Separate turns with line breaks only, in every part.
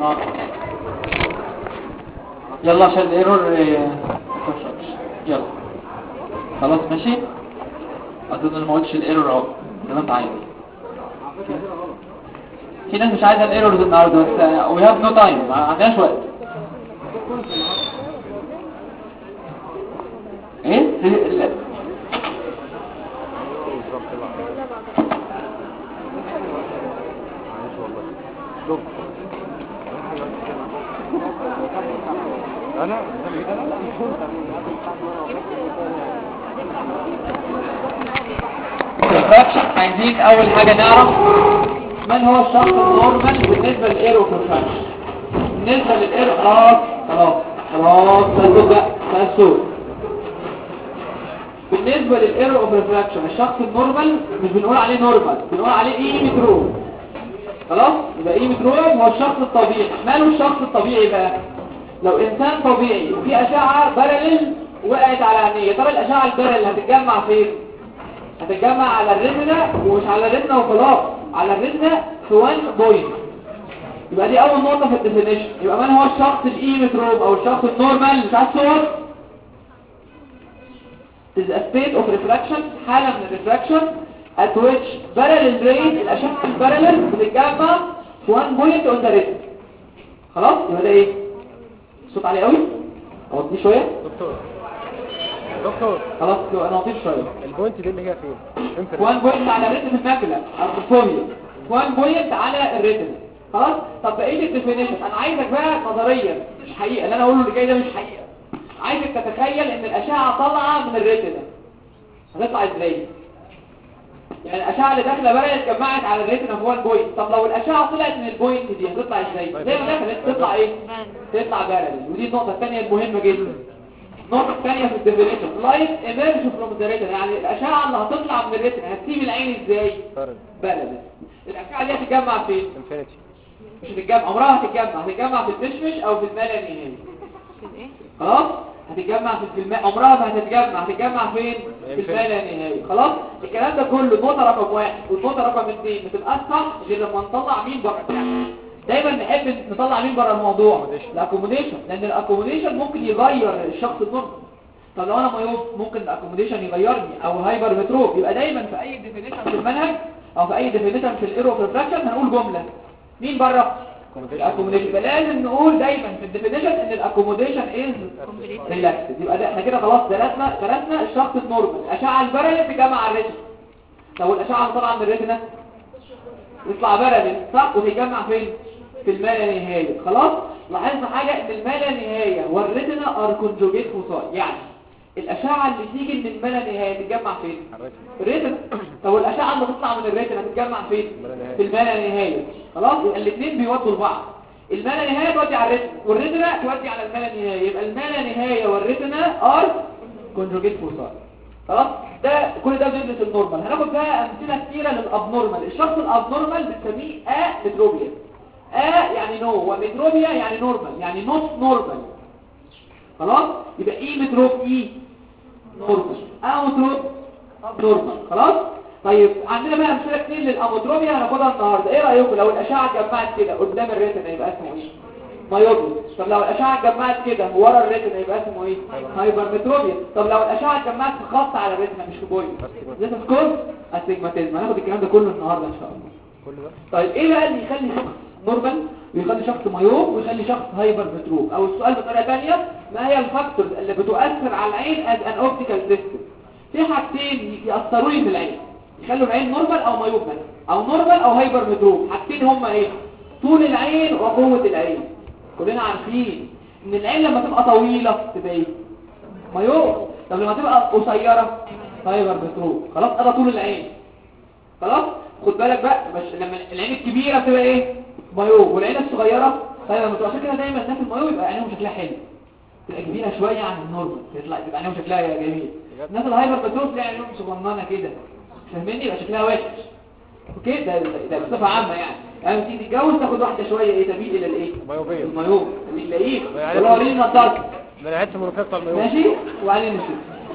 يلا عشان الايرور يلا خلاص ماشي. اظن انا ما قلتش الايرور اهو زي ما انت عايز. في ناس مش عايزه الايرورز النهارده بس وي هاف نو تايم، ما عندناش وقت. ايه عايزين اول حاجه نعرف من هو الشخص النورمال بالنسبه للايرو بروفراكشن. بالنسبه للايرو خلاص تسوق. بالنسبه للايرو اوف ريفراكشن الشخص النورمال مش بنقول عليه نورمال، بنقول عليه اي متروب. خلاص يبقى اي متروب هو الشخص الطبيعي. ماله الشخص الطبيعي بقى؟ لو انسان طبيعي وفي اشعه باراليل وقعت على عينيه، ترى الاشعه الباراليل هتتجمع فين؟ هتتجمع على الريتنا، ومش على الريتنا وخلاص، على الريتنا في 1 بوينت. يبقى دي اول نقطه في الديفينيشن. يبقى من هو الشخص الايمتروب او الشخص النورمال بتاع الصور؟ is a state of refraction، حاله من الريفراكشن at which parallel rays الاشعه الباراليل بتتجمع في 1 بوينت on the retina. خلاص يبقى ده ايه؟ الصوت عالي قوي اوطيه شويه دكتور. خلاص انا اوطيه شويه. البوينت دي اللي هي فين؟ 1 بوينت على الريتنا الماكله الفوفيا، 1 بوينت على الريتنا. خلاص. طب بقيه الديفينيشن انا عايزك بقى نظريا، مش حقيقه اللي انا اقوله اللي جاي ده، مش حقيقه. عايزك تتخيل ان الاشعه طالعه من الريتنا هتطلع ازاي؟ يعني الاشعه اللي داخله بقى اتجمعت على الريتنا في 1 بوينت. طب لو الاشعه طلعت من البوينت دي هتطلع ازاي؟ زي ما دخلت تطلع ايه؟ تطلع باراليل. ودي النقطه الثانيه المهمه جدا. النقطه الثانيه في الديفينيشن لايت ايمرج فروم ذا ريتنا، يعني الاشعه اللي هتطلع من الريتنا هتسيب العين ازاي؟ باراليل. الاشعه دي هتتجمع فين؟ انفينيتي. مش هتتجمع، عمرها هتتجمع في الفشفش او في الملا نهائي. خلاص هتتجمع في عمرها ما هتتجمع فين؟ في الملا نهائي. خلاص. الكلام ده كله النقطه رقم 1 والنقطه رقم 2 ما تبقاش صح غير لما نطلع مين بره. دايما نحب نطلع مين بره الموضوع؟ الاكوموديشن، لان الاكوموديشن ممكن يغير الشخص النورمال. طب لو انا مايوب ممكن الاكوموديشن يغيرني، او هايبر متروب. يبقى دايما في اي ديفينيشن في المنهج او في اي ديفينيشن في الايرو ريفراكشن هنقول جمله مين بره؟ الاكوموديشن. يبقى لازم نقول دايما في الديفينيشن ان الاكوموديشن از ريلاكسد. يبقى ده احنا كده خلاص درسنا الشخص النورمال. الاشعه الباراليل بتجمع على الريتنا. طب الاشعه اللي طالعه من الريتنا يطلع باراليل صح، وتتجمع فين؟ في الملا نهايه. خلاص. لاحظنا حاجه ان الملا نهايه والريتنا ار كونجوجيت فوساي، يعني الاشعه اللي تيجي من الملا نهايه تتجمع فين؟ الريتنا. طب الاشعه اللي تطلع من الريتنا تتجمع فين؟ في الملا نهايه. خلاص. يبقى الاثنين بيودوا لبعض. الملا نهايه تودي على الريتنا والريتنا تودي على الملا نهايه. يبقى الملا نهايه والريتنا ار كونجوجيت فوساي. خلاص. ده كل ده بندرس النورمال. هناخد بقى امثله كتيره للابنورمال. الشخص الابنورمال بنسميه متروبيا. يعني نو، ومتروبيا يعني نورمال، يعني نص نورمال. خلاص. يبقى ايه متروب؟ ايه نورمال، اموتروب نورمال. خلاص. طيب عندنا بقى امثله كتير للاموتروبيا هناخدها النهارده. ايه رايكم لو الاشعه اتجمعت كده قدام الريتنا يبقى اسمه ايه؟ مايوبيا. طب لو الاشعه اتجمعت كده ورا الريتنا يبقى اسمه ايه؟ هايبرمتروبيا. طب لو الاشعه اتجمعت في خط على الريتنا مش في بوينت، ده اسمه استجماتيزم. هناخد الكلام ده كله النهارده ان شاء الله. كل ده. طيب ايه بقى اللي يخلي شخص نورمال ويخلي شخص مايوب ويخلي شخص هايبرمتروب؟ او السؤال بطريقه ثانيه، ما هي الفاكتورز اللي بتؤثر على العين از ان اوبتيكال سيستم؟ في حاجتين ياثروا لي في العين يخلوا العين نورمال او مايوب مثلا، او نورمال او هايبرمتروب. حاجتين هما ايه؟ طول العين وقوه العين. كلنا عارفين ان العين لما تبقى طويله تبقى ايه؟ مايوب. طب لما تبقى قصيره هايبرمتروب. خلاص. ده طول العين. خلاص. خد بالك بقى، مش لما العين الكبيره تبقى ايه؟ مايوب، والعين الصغيره هايبرمتروب. عشان كده دايما الناس المايوب يبقى عينهم شكلها حلو، تبقى كبيره شويه عن النورمال، تبقى عينهم شكلها جميل. الناس الهايبرمتروب تلاقي عينهم صغننه كده، فاهمني؟ يبقى شكلها وحش. اوكي. ده بصفه عامه يعني تيجي تتجوز تاخد واحده شويه ايه تميل الى الايه؟ المايوب. اللي تلاقيه ولا وريني نضارتك ما لقيتش مرافقه المايوب ماشي. وبعدين نشوف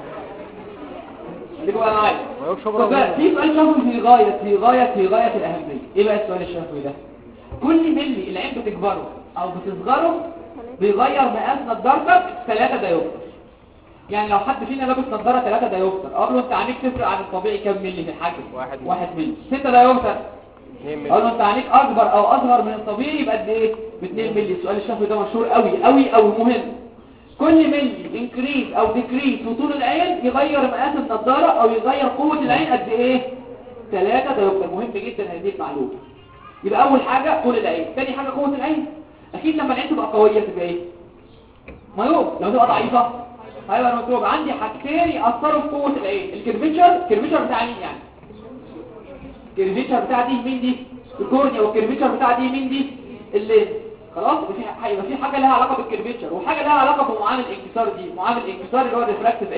خليكوا بقى معايا. في سؤال شافوي في غايه الاهميه. ايه بقى السؤال الشافوي ده؟ كل ملي العين بتكبره او بتصغره بيغير مقاس نضارتك 3 دايوبتر. يعني لو حد فينا لابس نضاره 3 دايوبتر اقول له انت عينيك تفرق عن الطبيعي كام مللي في الحجم؟ 1 مللي. 6 دايوبتر اقول له انت عينيك اكبر او اصغر من الطبيعي يبقى قد ايه؟ ب 2 مللي. السؤال الشفوي ده مشهور قوي قوي قوي مهم. كل ملي انكريز او ديكريز في طول العين يغير مقاس النضاره او يغير قوه العين قد ايه؟ 3 دايوبتر. مهم جدا هذه المعلومه. يبقى اول حاجه طول العين، ثاني حاجه قوه العين. اكيد لما العين تبقى قويه تبقى ايه؟ مايوب. لو تبقى ضعيفه هيبقى مكتوب. عندي حاجتين ياثروا في قوه العين، الكيرفيتشر بتاع مين يعني؟ الكيرفيتشر بتاع دي مين دي؟ الكورنيا. والكيرفيتشر بتاع دي مين دي؟ اللينس. خلاص يبقى في حاجه لها علاقه بالكيرفيتشر وحاجه لها علاقه بمعامل الانكسار دي. معامل الانكسار اللي هو الريفراكتيف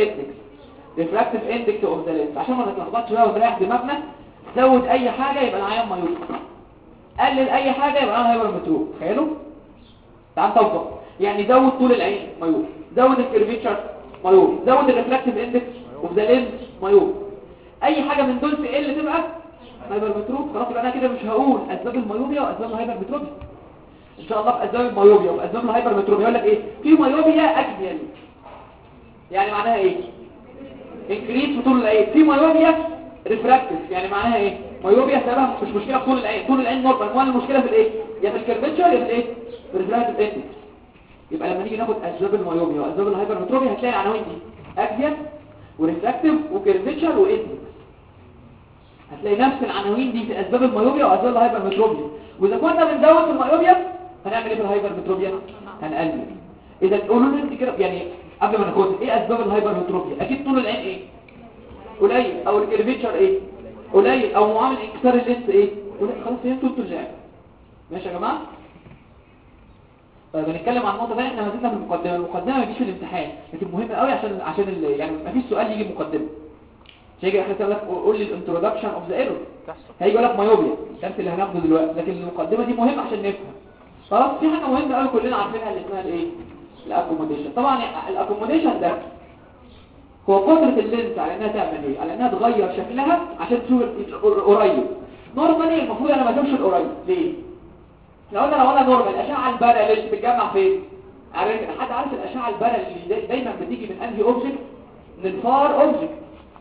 اندكس اوف ذا لينس. عشان ما نتلخبطش بقى ونريح دماغنا، زود اي حاجه يبقى العيان مايوب، قلل اي حاجه يبقى العيان هيبقى متروك. تخيلوا تعال نطبق. يعني زود طول العين مايوب، زود الكيرفيتشر مايوب، زود الريفراكتيف اندكس اوف ذا لينس مايوب. اي حاجه من دول تقل تبقى هايبرمتروب. خلاص يبقى انا كده مش هقول اسباب المايوبيا واسباب الهايبرمتروبيا ان شاء الله. في اسباب المايوبيا واسباب الهايبرمتروبيا يقول لك ايه؟ في مايوبيا اكزيال، يعني معناها ايه؟ انكريس في طول العين. في مايوبيا ريفراكتيف، يعني معناها ايه؟ مايوبيا سببها مش مشكله في طول العين، طول العين نورمال، امال المشكله في الايه؟ يا في الكيرفيتشر يا في الايه؟ في الريفراكتيف اندكس. يبقى لما نيجي ناخد اسباب المايوبيا واسباب الهايبرمتروبيا هتلاقي العناوين دي: اكزيال وريفراكتيف وكيرفيتشر واندكس. هتلاقي نفس العناوين دي في اسباب المايوبيا واسباب الهايبرمتروبيا. واذا كنا بنزود في المايوبيا هنعمل ايه في الهايبرمتروبيا؟ هنقلل. اذا تقولوا لي انت كده يعني قبل ما ناخد ايه اسباب الهايبرمتروبيا؟ اكيد طول العين ايه؟ قليل، او الكيرفيتشر ايه؟ قليل، او معامل انكسار اللينس ايه؟ قليل. خلاص فهمتوا انتوا اللعبه. ماشي يا جماعه؟ طيب هنتكلم عن النقطه ثانيه. احنا ما زلنا في المقدمه ما تجيش في الامتحان، لكن مهم قوي عشان يعني ما فيش سؤال يجي مقدمه. مش هيجي اخر يقول لك قول لي الانترودكشن اوف ذا ايرور، هيجي يقول لك مايوبيا، الدرس اللي هناخده دلوقتي. لكن المقدمه دي مهمه عشان نفهم. خلاص في حاجه مهمه قوي كلنا عارفينها اللي اسمها الايه؟ الاكوموديشن. طبعا الاكوموديشن ده هو قدره اللينس على انها تعمل ايه؟ على انها تغير شكلها عشان تشوف القريب. نورمالي المفروض انا ما اشوفش القريب. ليه؟ لو انا نورمال الاشعه البارقه اللي بتتجمع فين؟ حد عارف الاشعه البارقه اللي دايما بتيجي من انهي اوبجكت؟ من الفار اوبجكت.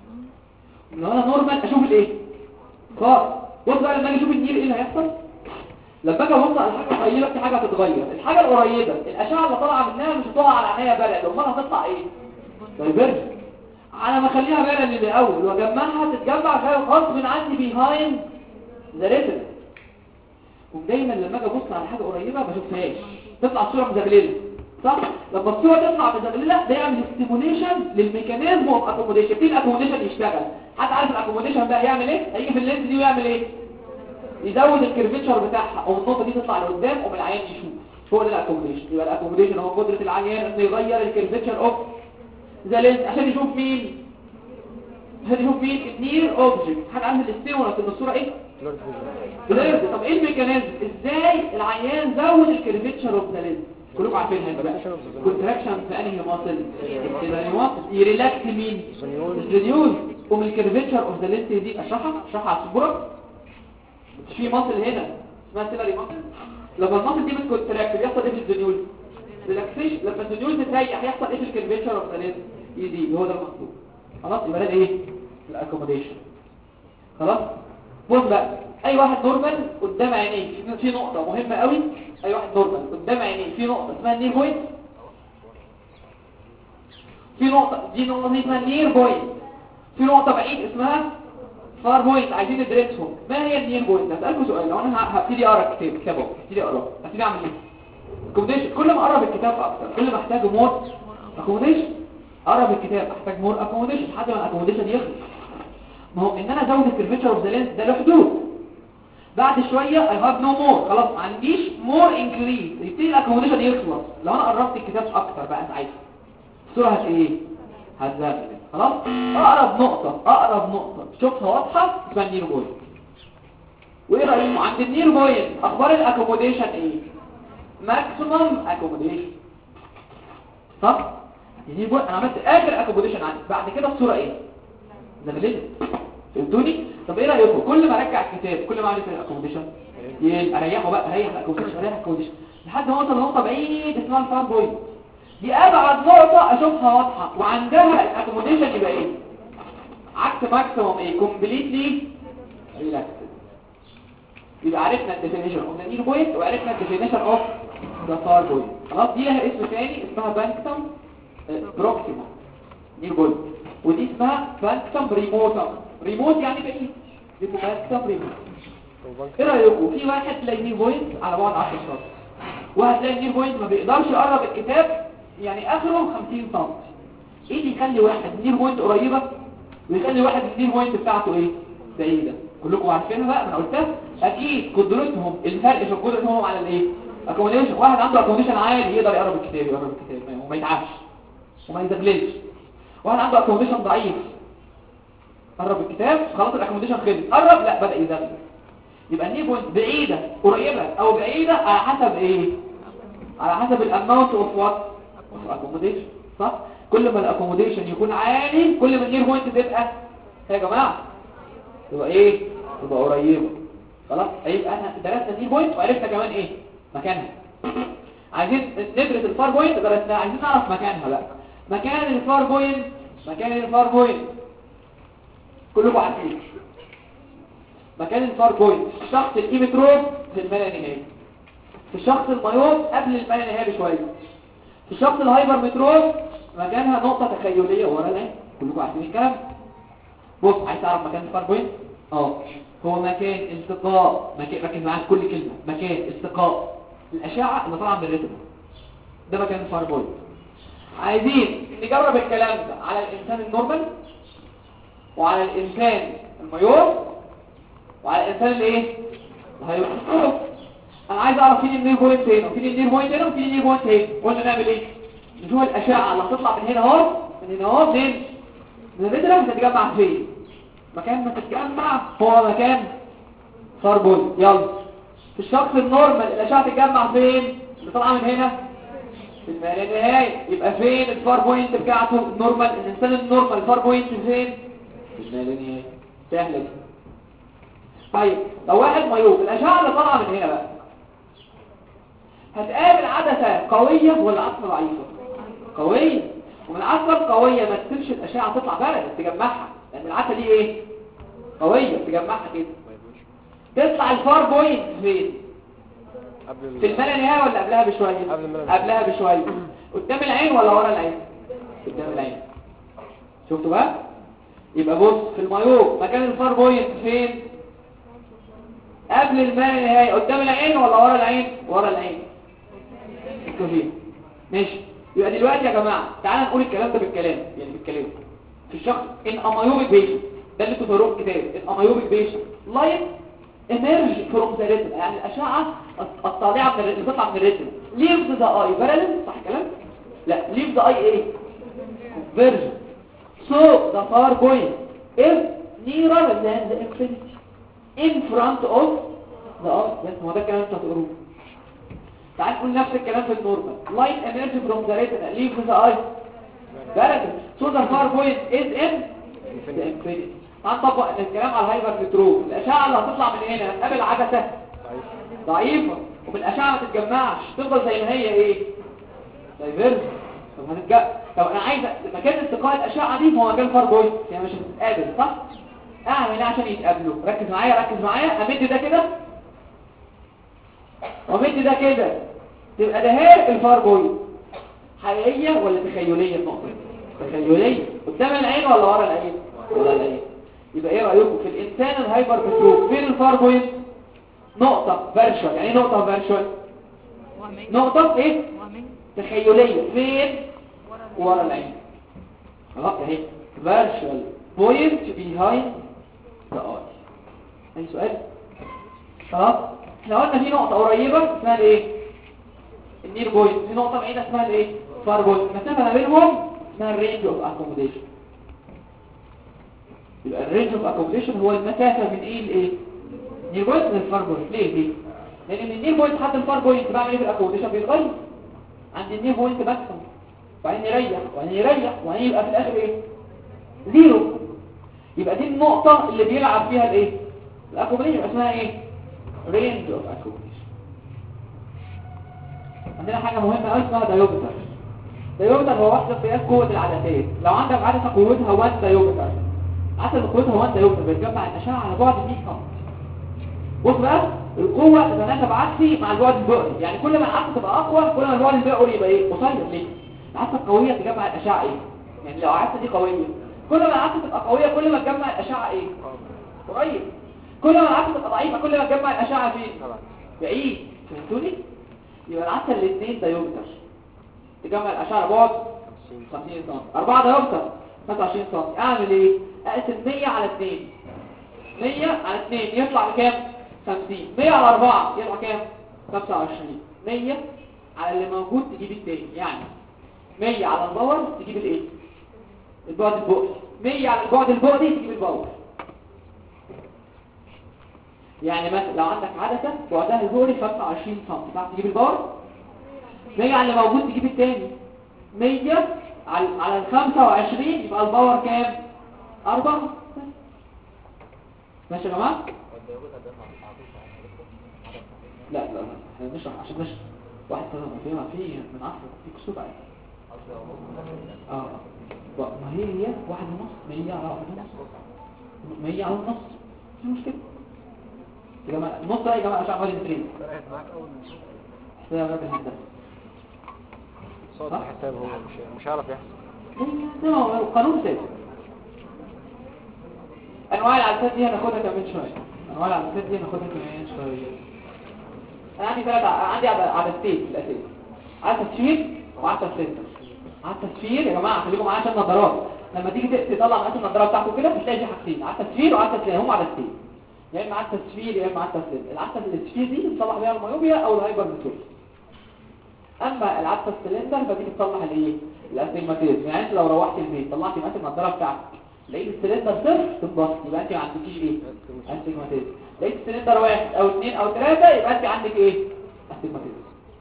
لو انا نورمال اشوف الايه؟ فار. بص بقى لما اجي اشوف النير ايه اللي هيحصل؟ لما اجي ابص على حاجه قريبه في حاجه هتتغير. الحاجه القريبه الاشعه اللي طالعه منها مش هتقع على عينيا بارقه، امال هتطلع ايه؟ دايفرج. على ما اخليها بارقه من الاول واجمعها تتجمع شويه غصب عني بيهايند ذا ريتنا. ودايما لما اجي ابص على حاجه قريبه ما اشوفهاش، تطلع الصوره مزغلله، صح؟ لما الصوره تطلع مزغلله ده يعمل ستيموليشن للميكانيزم اوف اكوموديشن. في الاكوموديشن يشتغل. حد عارف الاكوموديشن بقى هيعمل ايه؟ هيجي في اللينس دي ويعمل ايه؟ يزود الكيرفيتشر بتاعها او النقطه دي تطلع لقدام ومن العيان يشوف. هو ده الاكوموديشن. يبقى الاكوموديشن هو قدره العيان انه يغير الكيرفيتشر اوف ذا لينس عشان يشوف مين؟ النير اوبجكت. حد عارف الاستيمولس ان الصوره ايه؟ بليرد. طب ايه الميكانيزم؟ ازاي العيان زود الكيرفيتشر اوف ذا لينس؟ كلكم عارفينها بقى. كونتراكشن في انهي ماسل؟ يريلاكس مين؟ الزنيول. ومن الكيرفيتشر اوف ذا لينس دي اشرحها على السبوره. في ماسل هنا اسمها سيلاري ماسل. لما الماسل دي بتكونتراكت بيحصل ايه في الزنيول؟ ريلاكسيشن. لما الزنيول تتريح يحصل ايه في الكيرفيتشر اوف ذا لينس؟ دي هو ده المطلوب. خلاص يبقى ده ايه؟ الاكوموديشن. خلاص. بص بقى اي واحد نورمال قدام عينيه في نقطه مهمه قوي. اي واحد نورمال قدام عينيه في نقطه اسمها النير بوينت. في نقطه دي اسمها النير بوينت. في نقطه بعيد اسمها فار بوينت. عايزين ندرسهم. ما هي النير بوينت؟ هسألكم سؤال. لو انا هبتدي اقرا الكتاب هبتدي اقراه، هبتدي اعمل ايه؟ اكوموديشن. كل ما اقرب الكتاب اكتر كل ما احتاج مور اكوموديشن. اقرب الكتاب احتاج مور اكوموديشن لحد ما الاكوموديشن يخلص. ما هو ان انا ازود الكيرفيتشر اوف ذا لينس ده له حدود. بعد شويه اي هاف نو مور، خلاص ما عنديش مور انكريز، يبتدي الاكوموديشن يخلص. لو انا قربت الكتاب اكتر بقى ساعتها الصوره هتزغلل. خلاص. اقرب نقطه شوفها واضحه اسمها النير بوينت. وايه رايكم عند النير بوينت اخبار الاكوموديشن ايه؟ ماكسيمم اكوموديشن، صح؟ النير بوينت انا عملت اخر اكوموديشن عندي. بعد كده الصوره ايه؟ زغللت. فهمتوني؟ طب ايه رايكم كل ما ارجع الكتاب كل ما اعمل في الاكوموديشن اريحه بقى، اريح الاكوموديشن لحد ما اوصل لنقطه بعيد اسمها الفار بوينت. دي ابعد نقطه اشوفها واضحه وعندها الاكوموديشن يبقى ايه؟ عكس ماكسيموم ايه؟ كومبليتلي ريلاكس. يبقى عرفنا الديفينيشن اوف ذا نير بوينت وعرفنا الديفينيشن اوف ذا فار بوينت. خلاص دي لها اسم ثاني اسمها بانكتم بروكسيما نير بوينت، ودي اسمها بانكتم ريموتم. ريموت يعني بعيد، دي بانكتم ريموت. ايه رايكم في واحد تلاقي نير بوينت على بعد 10 سم، واحد تلاقي نير بوينت ما بيقدرش يقرب الكتاب يعني اخره 50 سم. ايه اللي يخلي واحد نير بوينت قريبه ويخلي واحد النير بوينت بتاعته ايه بعيده؟ كلكم عارفينها بقى، انا قلتها. اكيد قدرتهم، الفرق في قدرتهم على الايه؟ اكوموديشن. واحد عنده اكوموديشن عالي يقدر يقرب الكتاب وما يتعبش وما يزغللش. واحد عنده اكوموديشن ضعيف قرب الكتاب خلاص الاكوموديشن خلص، قرب لا بدا يزغلل. يبقى النير بوينت بعيده قريبه او بعيده على حسب ايه؟ على حسب الاماونت اوف وات اوف اكوموديشن، صح؟ كل ما الاكوموديشن يكون عالي كل ما النير بوينت تبقى يا جماعه تبقى ايه؟ تبقى قريبه. خلاص يبقى احنا درسنا النير بوينت وعرفنا كمان ايه مكانها. عايزين ندرس الفار بوينت درسناها، عايزين نعرف مكانها بقى. مكان الفار بوينت، مكان الفار بوينت كلكم عارفين مكان الفار بوينت. الشخص الايمتروب في الملا نهائي، في الشخص المايوب قبل الملا نهائي بشويه، في الشخص الهايبر متروب مكانها نقطه تخيليه ورا العين. كلكم عارفين الكلام. بص عايز تعرف مكان الفار بوينت؟ هو مكان التقاء، ركز معايا في كل كلمه، مكان التقاء الاشعه اللي طالعه من الريتنا، ده مكان الفار بوينت. عايزين نجرب الكلام ده على الانسان النورمال وعلى الانسان المايوب وعلى الانسان الايه الهايبر متروب. انا عايز اعرف فين النير بوينت هنا وفين النير بوينت هنا وفين النير بوينت هنا. قلنا نعمل ايه؟ نشوف الاشعه اللي هتطلع من هنا اهو، من هنا اهو، منين؟ من الريتنا. هتتجمع فين؟ مكان ما تتجمع هو مكان فار بوينت. يلا في الشخص النورمال الاشعه تتجمع فين؟ اللي طالعه من هنا في الملا نهائي. يبقى فين الفار بوينت بتاعته النورمال؟ الانسان النورمال الفار بوينت فين؟ في الملا نهائي. سهله دي. طيب لو واحد مايوب الاشعه اللي طالعه من هنا بقى هتقابل عدسه قويه ولا عدسه ضعيفه؟ قويه. ومن العدسه القويه ما تسيبش الاشعه تطلع بقى تجمعها، لان العدسه دي ايه قويه تجمعها كده. تطلع الفار بوينت فين؟ في الملا نهائي ولا قبلها بشويه؟ قبلها بشويه. قدام العين ولا ورا العين؟ قدام العين. شفتوا بقى؟ يبقى بص في المايوب مكان الفار بوينت فين؟ قبل الملا نهائي. قدام العين ولا ورا العين؟ ورا العين. كويس ماشي. يبقى دلوقتي يا جماعه تعالى نقول الكلام ده بالكلام، يعني بالكلام. في الشخص ان امايوبيك بيشنت، ده اللي تفرقوا الكتاب، ان امايوبيك بيشنت لايت emerge from the retina، يعني الاشعه الطالعه من اللي بتطلع من الريتنا leave the eye parallel، صح الكلام؟ لا leave the eye ايه؟ convergent. so the far point is nearer than the infinity in front of the eye. بس هو ده الكلام اللي انت هتقروه. تعال نقول نفس الكلام في النورمال. light emerge from the retina leave the eye parallel so the far point is in the infinity. هنطبق الكلام على الهايبر متروب. الاشعه اللي هتطلع من هنا هتقابل عدسه ضعيفه وبالاشعه ما تتجمعش تفضل زي ما هي ايه دايفيرج. طب انا عايز مكان التقاء الاشعه دي هو مكان فار بوينت، يعني مش هتتقابل صح؟ اعمل ايه عشان يتقابلوا؟ ركز معايا ركز معايا. امد ده كده وامد ده كده، تبقى ده هي الفار بوينت. حقيقيه ولا تخيليه النقطه؟ تخيليه. قدام العين ولا ورا العين؟ ورا العين. يبقى ايه رايكم في الانسان الهايبر متروب فين الفار بوينت؟ نقطه فيرشوال. يعني ايه نقطه فيرشوال؟ نقطه ايه تخيليه. فين؟ ورا العين. خلاص اهي فيرشوال بوينت بيهايند ذا اي. اي سؤال؟ خلاص احنا قلنا في نقطه قريبه اسمها الايه؟ النير بوينت. في نقطه بعيده اسمها الايه؟ فار بوينت. المسافه ما بينهم اسمها الرينج اوف اكوموديشن. يبقى الرينج اوف اكوموديشن هو المسافه من ايه لايه؟ النير بوينت للفار بوينت. ليه؟ لان من النير بوينت لحد الفار بوينت بعمل ايه في الاكوموديشن؟ بيتغير. عند النير بوينت ماكسيمم وبعدين يريح وبعدين يريح وبعدين يبقى في الاخر ايه؟ زيرو. يبقى دي النقطه اللي بيلعب فيها الايه؟ الاكوموديشن اسمها ايه؟ range of accommodation. عندنا حاجة مهمة قوي اسمها دايوبتر. دايوبتر هو وحدة قياس قوة العدسات. لو عندك عدسة قوتها 1 دايوبتر، عدسة قوتها 1 دايوبتر بتجمع الأشعة على بعد 100 سم. بص بقى، القوة تتناسب عكسي مع البعد البؤري، يعني كل ما العدسة تبقى أقوى كل ما البعد البؤري يبقى إيه؟ قصير. ليه؟ العدسة القوية تجمع الأشعة إيه؟ يعني لو العدسة دي قوية كل ما العدسة تبقى قوية كل ما تجمع الأشعة إيه؟ قريب. كل ما العدسة تبقى ضعيفة كل ما تجمع الأشعة فين؟ بعيد. فهمتوني؟ يبقى العدسة الاثنين دايوبتر تجمع الأشعة على بعد 50 سم. 4 دايوبتر 25 سم. أعمل إيه؟ أقسم 100 على 2. 100 على 2 يطلع بكام؟ 50. 100 على 4 يطلع كام؟ 25. 100 على اللي موجود تجيب التاني، يعني 100 على الباور تجيب الايه؟ البعد البؤري. 100 على البعد البؤري تجيب الباور. يعني مثلا لو عندك عدسة بعدها البؤري 25 سم تعرف تجيب الباور؟ 100 على اللي موجود تجيب التاني. 100 على ال 25 يبقى الباور كام؟ 4. ماشي يا جماعه؟ لا احنا بنشرح عشان نشرح واحد فيها في من عصر في كسوف عادي. ما هي 1.5 100 على 1.5 100 على النص مش مشكله يا جماعه. النص ده يا جماعه عشان عمال يترين ده راجل هندسه
صوت الحساب هو مش عارف يحسب.
ده هو قانون ثابت. انواع العدسات دي هناخدها كمان شويه. انواع العدسات دي هناخدها كمان شويه. انا عندي عدستين في الاساس، عدسه سفير وعدسه سلندر. عدسه سفير يا جماعه خليكم معايا عشان النظارات، لما تيجي تطلع مقاس النظاره بتاعته كده هتلاقي في حاجتين، عدسه سفير وعدسه سلندر. هم عدستين، يا اما عدسه سفير يا اما عدسه سلندر. العدسه السفير دي بتصلح بيها الميوبيا او الهايبر ميتروبيا. اما العدسه السلندر فدي بتصلح الايه؟ الاستجماتيزم. يعني انت لو روحت البيت طلعت مقاس النظاره بتاعتك لقيت السلندر صفر تنبسط، يبقى انت ما عندكيش ايه؟ استجماتيزم. لقيت السلندر 1 او 2 او 3 يبقى انت عندك ايه؟ استجماتيزم.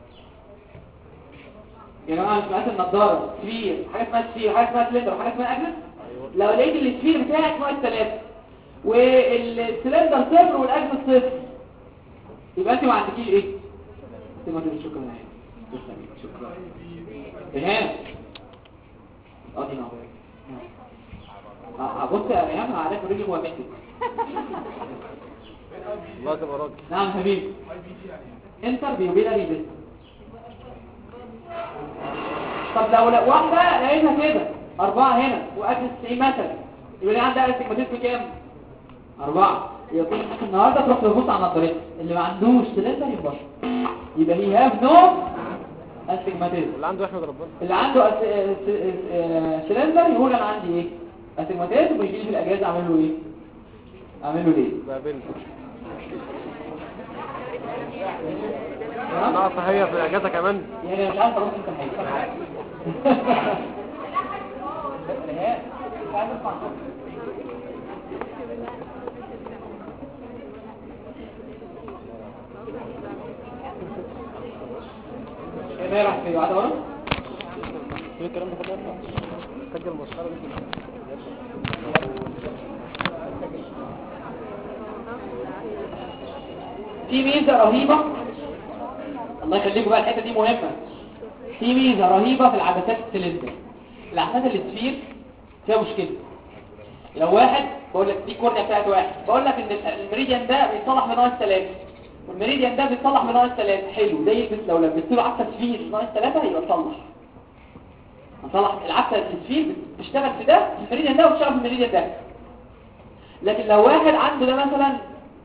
يا جماعه مش مقاس النظاره سفير، حاجه اسمها سفير وحاجه اسمها سلندر وحاجه اسمها اجنس. لو لقيت السفير بتاعك ناقص 3 والسلندر صفر والاجنس صفر يبقى انت ما عندكيش ايه؟ استجماتيزم. شكرا يا شكرا. تمام. دي نعم. بص يا ريان عارف رجلي هو ميت.
الله تبارك راجل.
نعم حبيبي. انتر بيوبيلاري بس. طب لو واحده لقيتها كده 4 هنا واجل 90 مثلا يبقى لي عندها استجماتيزم كام؟ 4. يبقى النهارده تروح تبص على نظرتها اللي ما عندوش سلندر يبقى هي هاف نو استجماتيزم.
اللي عنده احمد ربنا،
اللي عنده سلندر يقول انا عندي ايه؟ استجماتيزم ويجي لي في الاجازه اعمل له ايه؟ اعمل له ليه؟
بقابلني ناقصه هي في الاجازه كمان.
يعني مش عارف اروح انت حاجه ايه راح في وعد ورا
ايه الكلام ده كله؟ سجل المسخره دي.
في ميزه رهيبه، الله يخليكم بقى الحته دي مهمه. في ميزه رهيبه في العدسات السلندر. العدسات السفير فيها مشكله. لو واحد بقول لك دي كورنيا بتاعت واحد، بقول لك ان الميريديان ده بيتصلح بناقص 3 والميريديان ده بيتصلح بناقص 3. حلو ده يلبس. لو لبست له عدسه سفير ناقص 3 يبقى صلح العدسه السفير بتشتغل في ده في الميريديان ده وبتشتغل في الميريديان ده. لكن لو واحد عنده ده مثلا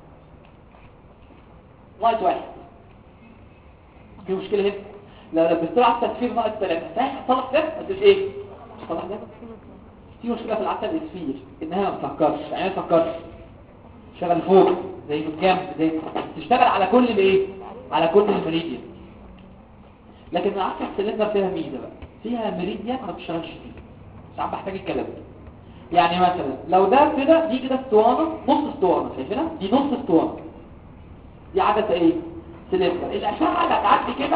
ناقص 1 في مشكله هنا. لو لبست له عدسه سفير ناقص 3 هتصلح ده ما ايه؟ هتصلح ده. في مشكله في العدسه السفير انها ما بتفكرش، يعني ما بتفكرش شغل فوق زي في الجنب زي تشتغل على كل الايه؟ على كل الميريديان. لكن العدسه السلندر فيها ميزه بقى، فيها ميريديان ما بتشتغلش فيه. ساعات بحتاج الكلام ده. يعني مثلا لو ده كده دي كده اسطوانه، نص اسطوانه شايفينها؟ دي نص اسطوانه. دي عدسه ايه؟ سلندر. الاشعه اللي هتعدي كده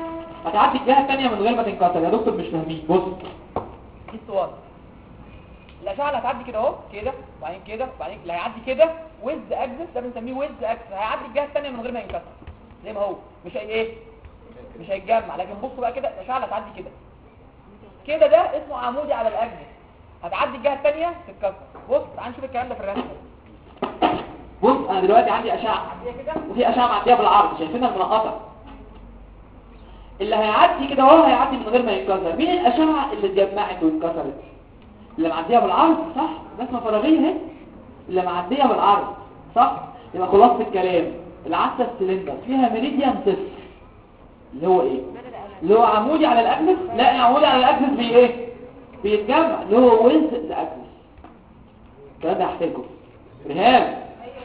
هتعدي الجهه الثانيه من غير ما تنكسر. يا دكتور مش فاهمين. بص دي اسطوانه الاشعه اللي هتعدي كده اهو كده وبعدين كده وبعدين اللي هيعدي كده ويز اكسس ده بنسميه ويز اكسس، هيعدي الجهه الثانيه من غير ما ينكسر زي ما هو، مش هي ايه، مش هيتجمع. لكن بصوا بقى كده الاشعه اللي هتعدي كده كده ده اسمه عمودي على الاجنس، هتعدي الجهه الثانيه تتكسر. بص تعال نشوف الكلام ده في الرسم. بص انا دلوقتي عندي اشعه معديه كده وفي اشعه معديه بالعرض، شايفينها المنقطه. اللي هيعدي كده اهو هيعدي من غير ما يتكسر. مين الاشعه اللي اتجمعت واتكسرت؟ اللي معديه بالعرض، صح؟ رسمه فراغيه اهي، اللي معديه بالعرض، صح؟ يبقى خلاصه الكلام العدسه السلندر فيها ميريديان صفر اللي هو ايه؟ اللي هو عمودي على الاكسس. لا عمودي على الاكسس بي ايه؟ بيتجمع اللي هو ويز الاكسس. الكلام ده هحتاجه. ريهام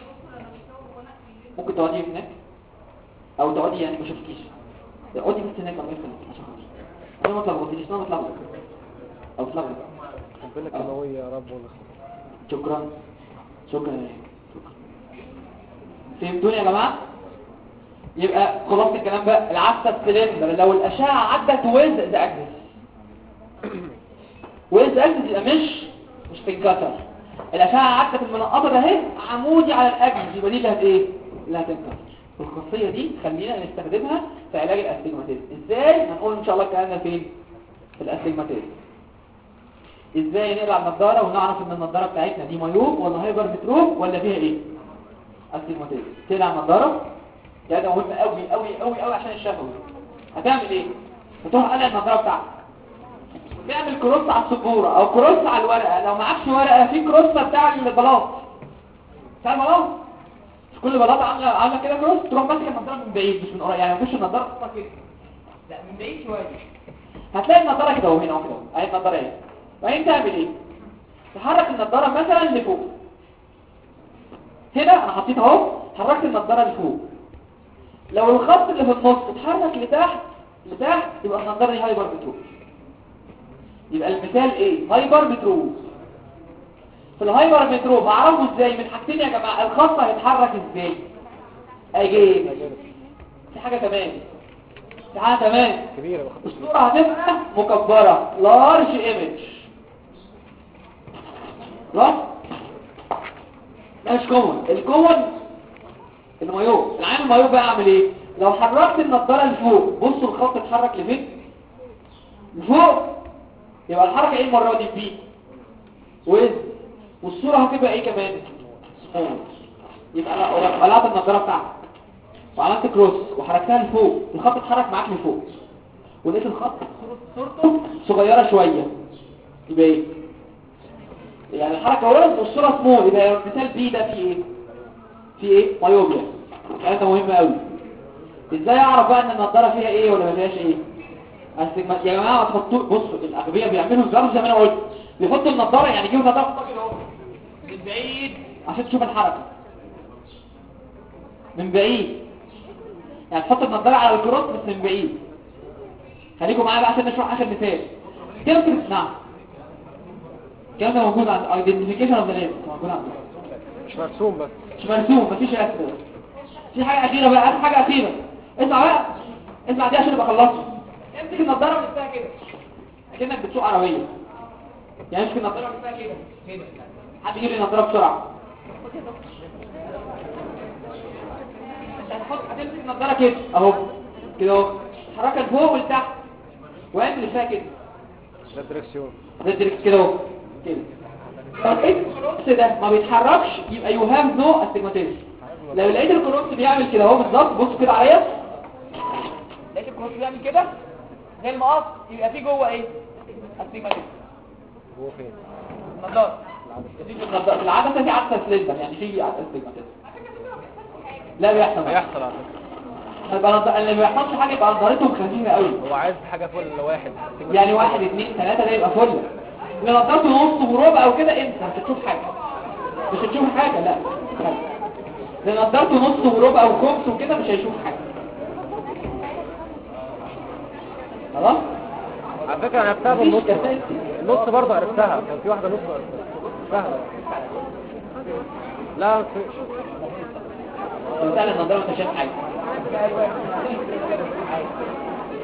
ممكن تقعدي هناك او تقعدي يعني ما شفتكيش، اقعدي بس هناك الله يخليك عشان خاطري انا ما اتلخبطتيش، انا اتلخبط او اتلخبط.
ربنا كيماوي يا رب والله.
شكرا شكرا يا شكرا. فهمتوني يا جماعه؟ يبقى خلاص الكلام بقى العدسه السلندر لو الاشعه عدت ويز ذا اكسس ويز ذا اكسس يبقى مش تنكسر. الاشعه عدت المنقطه ده اهي عمودي على الاكسس يبقى دي اللي ايه؟ اللي هتنكسر. الخاصيه دي خلينا نستخدمها في علاج الاستجماتيزم. ازاي؟ هنقول ان شاء الله الكلام ده فين؟ في الاستجماتيزم. ازاي نقلع النضاره ونعرف ان النضاره بتاعتنا دي مايوب ولا هايبر متروب ولا فيها ايه؟ استجماتيزم. تقلع النضاره ده مهم قوي قوي قوي قوي عشان الشفوي. هتعمل ايه؟ هتروح قلع النضاره بتاعتك، تعمل كروس على السبوره او كروس على الورقه. لو معكش ورقه في كروس بتاع البلاط، بتاع البلاط مش كل بلاط عامله كده كروس، تروح ماسك النضاره من بعيد مش من قريب، يعني مفيش النضاره تحطها كده، لا من بعيد شويه. هتلاقي النضاره كده وهنا وكده اهي النضاره اهي. بعدين تعمل ايه؟ تحرك النضاره مثلا لفوق هنا، انا حطيت اهو حركت النضاره لفوق. لو الخط اللي في النص اتحرك لتحت يبقى النضاره دي هايبر متروب. يبقى المثال ايه؟ هايبر متروب. في الهايبر متروب اعرفه ازاي؟ من حاجتين يا جماعه، الخط هيتحرك ازاي؟ اجيب في حاجه كمان، في حاجه كمان
كبيره
الصوره هتبقى مكبره لارج ايمج. خلاص ده مش كومن. الكومن المايوب. العين المايوب بقى اعمل ايه؟ لو حركت النضاره لفوق، بصوا الخط اتحرك لفين؟ لفوق. يبقى الحركه ايه المره دي؟ بي ويز. والصوره هتبقى ايه كمان؟ سمول. يبقى انا قلعت النضاره بتاعتك وعملت كروس وحركتها لفوق، الخط اتحرك معاك لفوق ولقيت الخط صورته صغيره شويه، يبقى ايه؟ يعني الحركه ويز والصوره سمول، يبقى مثال بي ده فيه ايه؟ في ايه؟ مايوبيا. الكلام ده مهم قوي. ازاي اعرف بقى ان النضاره فيها ايه ولا ما فيهاش ايه؟ يا جماعه ما تحطوا، بصوا الاغبياء بيعملوا الجرس زي ما انا قلت، بيحطوا النضاره يعني يجيبوا النضاره كده اهو من بعيد عشان تشوف الحركه من بعيد، يعني تحط النضاره على الكروس بس من بعيد. خليكم معايا بقى عشان نشرح اخر مثال. تمسك نعم الكلام ده موجود عند ايدنتيفيكيشن اوف ذا ليمب، موجود عندنا
مش مرسوم بس
مش مرسوم، مفيش رسم. في حاجه اخيره بقى، اخر حاجه اخيره، اسمع بقى اسمع دي عشان ابقى خلصت. امسك النضاره ولفها كده اكنك بتسوق عربيه، يعني امسك النضاره ولفها كده كده. حد يجيب لي النضاره بسرعه. هتمسك النضاره كده اهو كده اهو، حركها لفوق ولتحت واعمل لفها كده،
ده الدركسيون
كده اهو كده. لو لقيت الكروس ده ما بيتحركش يبقى يو هاف نو استجماتيزم. لو لقيت الكروس بيعمل كده اهو بالظبط، بص كده عليا، لقيت الكروس بيعمل كده زي المقص، يبقى في جوه ايه؟ استجماتيزم.
هو فين؟
النضاره دي في النضاره. العدسه دي عدسه سلندر، يعني في عدسه استجماتيزم. لا بيحصل
هيحصل على فكره.
يبقى اللي ما بيحصلش حاجه يبقى نضارتهم خفيفه قوي.
هو عايز حاجه فل واحد،
يعني 1 2 3 ده يبقى فل. لو نضارته نص وربع او كده انت مش هتشوف حاجه، مش هتشوف حاجه. لا لو نضارته نص وربع او خمس وكده مش هيشوف حاجه. خلاص
على فكره انا عرفتها بالنص، النص برضه عرفتها، كان في واحده نص عرفتها سهله. لا ما تفرقش.
مثال النضاره انت شايف حاجه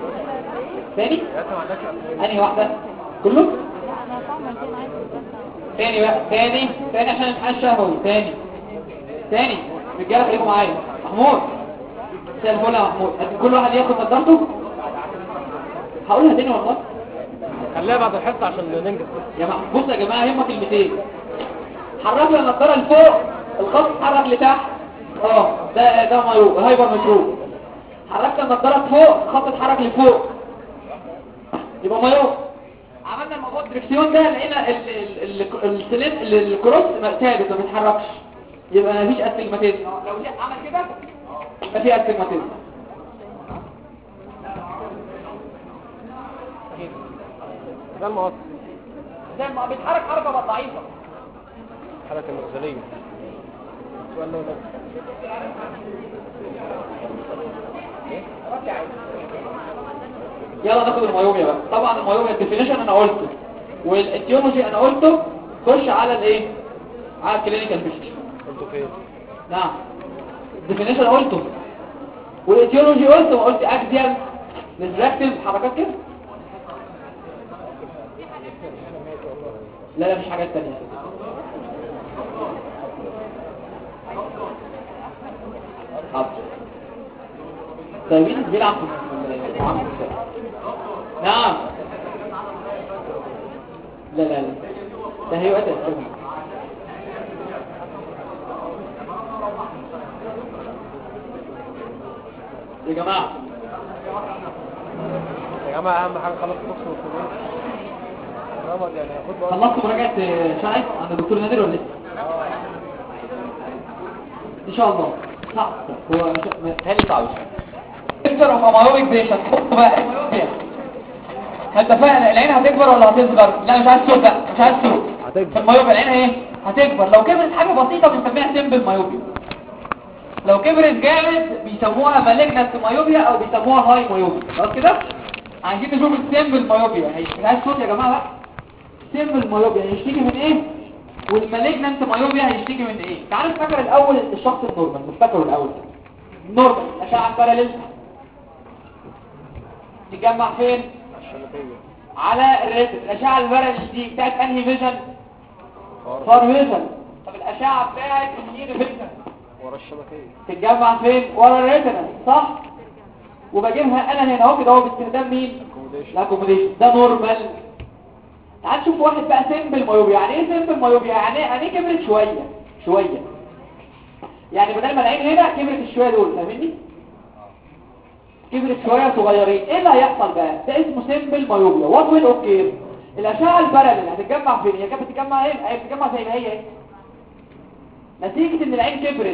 ثاني. انهي واحده؟ كله تاني بقى، تاني عشان الامتحان الشهوي. تاني رجاله خليكم معايا. محمود مساء الفل يا محمود، كل واحد ياخد نظارته. هقولها تاني والله،
خليها بعد الحصه عشان ننجز.
يا محمود بصوا يا جماعه هما كلمتين. حركوا النظاره لفوق، الخط اتحرك لتحت. ده مايوب هايبر مشروب. حركت النظاره لفوق، الخط اتحرك لفوق، يبقى مايوب. عملنا الموضوع الدركسيون ده، لقينا السلم الكروس ثابت ما بيتحركش، يبقى مفيش استجماتيزم. لو جه عمل كده يبقى في استجماتيزم.
ده المقص
زي ما بيتحرك حركه بقى ضعيفه،
الحركه المغزليه. السؤال ده
يلا ناخد المايوبيا بقى. طبعا المايوبيا الديفينيشن انا قلته، والاتيولوجي انا قلته. خش على الايه، على الكلينيكال بيكتشر.
قلته فين؟
نعم الديفينيشن قلته، والاتيولوجي قلته، وقلت اكزيال ريفراكتيف حركات كده. لا مش حاجات تانية. حاضر. طيب مين بيلعب في المعامل؟ نعم. لا ده هي وقت السبب. يا جماعة
اهم حاجه خلص الكورس والكورس. يعني
خلصت مراجعة شايف عند الدكتور نادر ولا لسه؟ ان شاء الله صعب. هو هاني صعب تكبر وما مايوبيك بيشن. بص بقى اتفقنا العين هتكبر ولا هتصغر؟ لا مش عايز صوت بقى، مش عايز صوت. في المايوبيا العين ايه؟ هتكبر. لو كبرت حاجه بسيطه بنسميها سيمبل مايوبيا، لو كبرت جامد بيسموها مالجنت مايوبيا او بيسموها هاي مايوبيا. خلاص كده عايزين نشوف السيمبل مايوبيا. مش عايز صوت يا جماعه بقى. سيمبل مايوبيا هيشتكي من ايه، والمالجنت مايوبيا هيشتكي من ايه؟ تعالوا نفكر الاول الشخص النورمال. نفتكره الاول النورمال. الاشعه باراليل تتجمع فين؟ على الريتم. الاشعه الباراليل دي بتاعت انهي فيجن؟ فار فيجن. طب الاشعه بتاعت النير فيجن
ورا الشبكيه
تتجمع فين؟ ورا الريتنا صح؟ وبجيبها انا هنا اهو كده اهو باستخدام مين؟ الاكوموديشن. ده نورمال. تعال نشوف واحد بقى سيمبل مايوبيا. يعني ايه سيمبل مايوبيا؟ يعني كبرت شويه يعني بدل ما العين هنا كبرت الشويه دول، فاهمني؟ كبرت شويه صغيرين. ايه اللي هيحصل بقى؟ ده اسمه سيمبل مايوبيا. وات ويل اوكي؟ الاشعه الباراليل هتتجمع فين؟ هي كانت بتتجمع هنا، هي بتتجمع زي ما هي اهي. نتيجه ان العين كبرت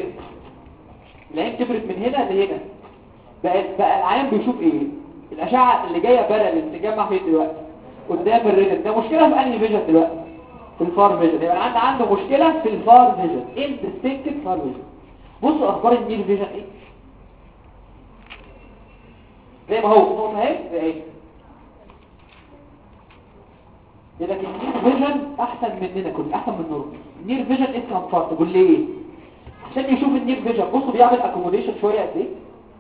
من هنا لهنا، بقى العين بيشوف ايه؟ الاشعه اللي جايه باراليل تتجمع فين دلوقتي؟ قدام الريتم. ده مشكله في انهي فيجن دلوقتي؟ في الفار فيجن. يبقى عنده مشكله في الفار فيجن، اندستنكت فار فيجن. بصوا اخبار النير فيجن ايه؟ زي ما هو نقطه اهي زي ايه. يبقى النير فيجن احسن مننا كل، احسن من النورمال. النير فيجن ايه كومفورت؟ تقول ليه؟ عشان يشوف النير فيجن. بصوا بيعمل اكوموديشن شويه قد ايه؟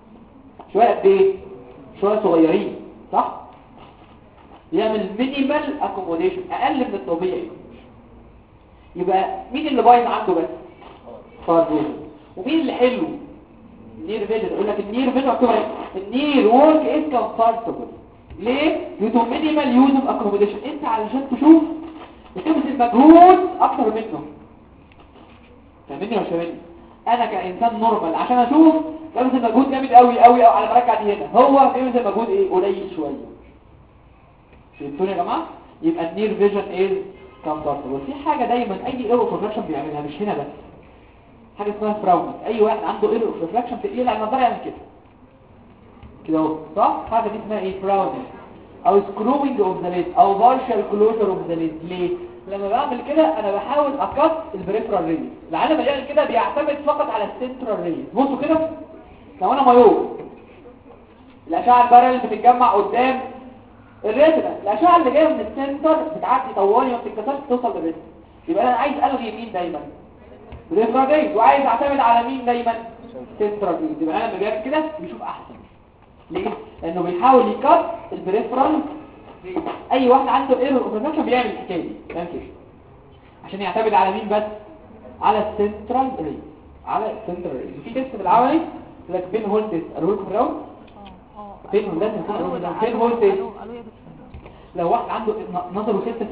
شويه صغيرين صح؟ يعمل مينيمال اكوموديشن، اقل من الطبيعي. يبقى مين اللي بايظ عنده بس؟ فار فيجن. ومين اللي حلو؟ النير فيجن. يقول لك النير فيجن النير وورك از كومفورتبل. ليه؟ يوتو مينيمال يوز اوف اكوموديشن. انت علشان تشوف بتبذل مجهود اكتر منه، فاهمني ولا مش فاهمني؟ انا كانسان نورمال عشان اشوف ببذل مجهود جامد قوي على مركع دي هنا، هو بيبذل مجهود ايه؟ قليل شويه. فهمتوني يا جماعه؟ يبقى النير فيجن ايه؟ كومفورتبل. في حاجه دايما اي ايرو ريفراكشن بيعملها، مش هنا بس، حاجه اسمها فراونينج. اي واحد عنده ايرو ريفراكشن يقلع النظاره يعمل كده اهو صح؟ حاجه دي اسمها ايه؟ فراونينج او سكروينج اوف ذا ليد او بارشال كلوجر اوف ذا ليد. ليه؟ لما بعمل كده انا بحاول اكت البريفرال ريليس. العالم اللي يعمل كده بيعتمد فقط على السنترال ريليس. بصوا كده، لو انا مايوب الاشعه الباراليل بتتجمع قدام الريتنا، الاشعه اللي جايه من السنتر بتعدي طوالي ما بتتكسرش توصل للريتنا. يبقى انا عايز الغي مين دايما؟ بريفرال ريليس. وعايز اعتمد على مين دايما؟ سنترال ريليس. يبقى انا لما بيعمل كده بيشوف احسن. ليه؟ لانه بيحاول يكت البريفرال. اي واحد عنده ايرور اوف ريفراكشن بيعمل الحكايه دي، فاهم كده؟ عشان يعتمد على مين بس؟ على السنترال ري، على السنترال ري. في تيست بالعملي لك بين هول تيست، قالوا لكم في الاول بين هول لازم تقولوا بين هول تيست. لو واحد عنده نظره 66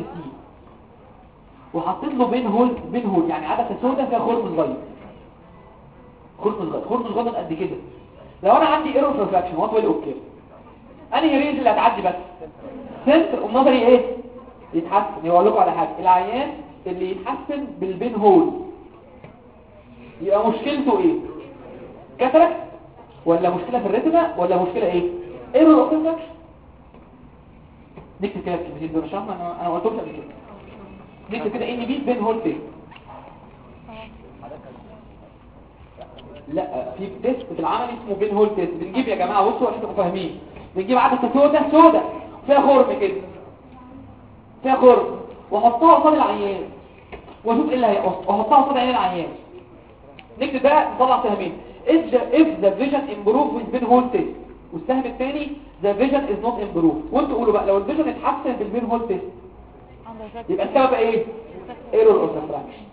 وحطيت له بين هول يعني عدسه سوداء فيها خرم صغير، خرم صغير قد كده. لو انا عندي ايرور ريفراكشن وات ويل اوكي، انهي رينج اللي هتعدي بس؟ سنتر ونظري ايه يتحسن. يقول لكم على حاجه، العيان اللي يتحسن بالبين هول يبقى مشكلته ايه؟ كاتراكت ولا مشكله في الريتنا ولا مشكله ايه؟ ايرور اوف ريفراكشن. نكتب كده الكلمتين دول عشان انا قلت لكم قبل كده. نكتب كده ان بي بين هول تيست. لا في تيست في العمل اسمه بين هول تيست. بنجيب يا جماعه بصوا عشان تبقوا فاهمين، بنجيب عدسه سوداء فيها خرم كده، فيها خرم، واحطها قصاد العيان واشوف ايه اللي هيقص، واحطها قصاد عين العيان. نكتب بقى نطلع سهمين. if the vision improve with بين هول تيست، والسهم الثاني the vision is not improved. وانتوا قولوا بقى لو الفيجن اتحسن بالبين هول تيست يبقى السبب ايه؟ ايرور اوف ريفراكشن.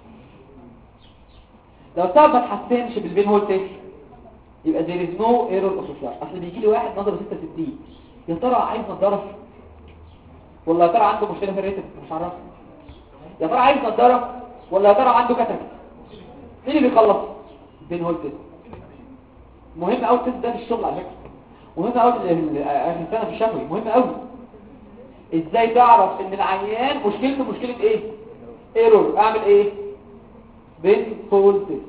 لو السبب ما اتحسنش بالبين هول تيست يبقى there is no error of refraction. اصل بيجي لي واحد نظره 66، يا ترى عايز نظاره ولا يا ترى عنده مشكله في الريتم؟ مش عارف. يا ترى عايز نظاره ولا يا ترى عنده كاتراكت؟ مين اللي بيخلص؟ بين هول تيست. مهم قوي التيست ده في الشغل على فكره، مهم قوي اخر سنه في الشفوي، مهم قوي. ازاي تعرف ان العيان مشكلته مشكله ايه؟ ايرور. اعمل ايه؟ بين هول تيست.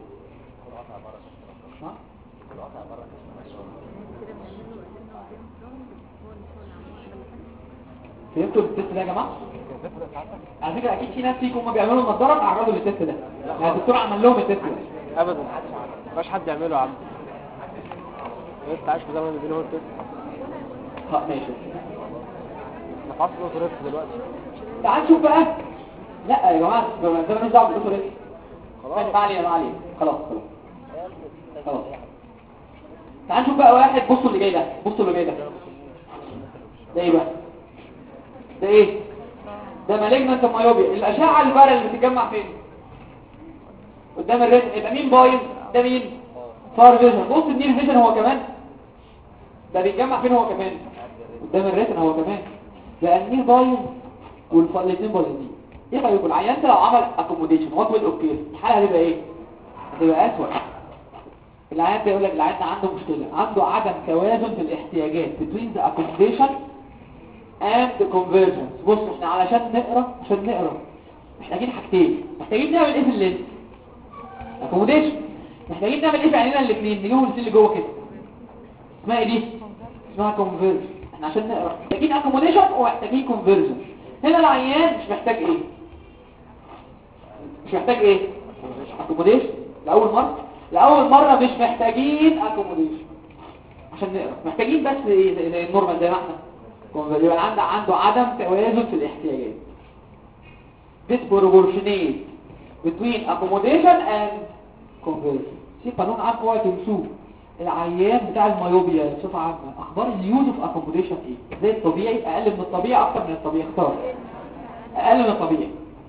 فهمتوا التست ده يا جماعه؟ على فكره اكيد في ناس فيكم هم بيعملوا النظاره تعرضوا للتست ده، يعني الدكتور عمل لهم التست ده.
ابدا مفيش حد يعمله يا عم، انت عايش في زمن بين هول تيست.
ماشي
انا حاصل اوتوريت دلوقتي.
تعال نشوف بقى. لا يا جماعه ده ماليش دعوه بالاوتوريت، خلاص ما علينا خلاص. تعال نشوف بقى واحد. بصوا اللي جاي ده، ده ايه بقى؟ ده ايه؟ ده مالجنانت مايوبيا. الاشعه البارة اللي بتتجمع فين؟ قدام الريتنا. يبقى مين بايظ؟ ده مين؟ فار فيجن. بص النير فيجن هو كمان ده بيتجمع فين؟ هو كمان قدام الريتنا هو كمان. بقى النير بايظ والاثنين بايظين. ايه رايكم العيان ده لو عمل اكوموديشن وات ويل اوكي الحاله هتبقى ايه؟ هتبقى اسوء. العيان ده يقول لك العيان ده عنده مشكله، عنده عدم توازن في الاحتياجات between the accommodation and the convergence. بص احنا علشان نقرا محتاجين حاجتين. محتاجين نعمل ايه في اللينس؟ accommodation. محتاجين نعمل ايه في عينينا الاثنين؟ نجيبهم اللي جوه كده. اسمها ايه دي؟ اسمها convergence. احنا عشان نقرا محتاجين accommodation ومحتاجين convergence. هنا العيان مش محتاج ايه؟ accommodation. لأول مرة مش محتاجين accommodation عشان نقرا. محتاجين بس ايه؟ زي النورمال زي ما احنا يبقى عنده عدم توازن في الاحتياجات. disproportionate between accommodation and conversion. في قانون عام اوعى تنسوه. العيان بتاع المايوبيا بصفه عامه اخبار اليوز اوف accommodation ايه؟ زي الطبيعي، اقل من الطبيعي، اكتر من الطبيعي؟ اختار اقل من الطبيعي.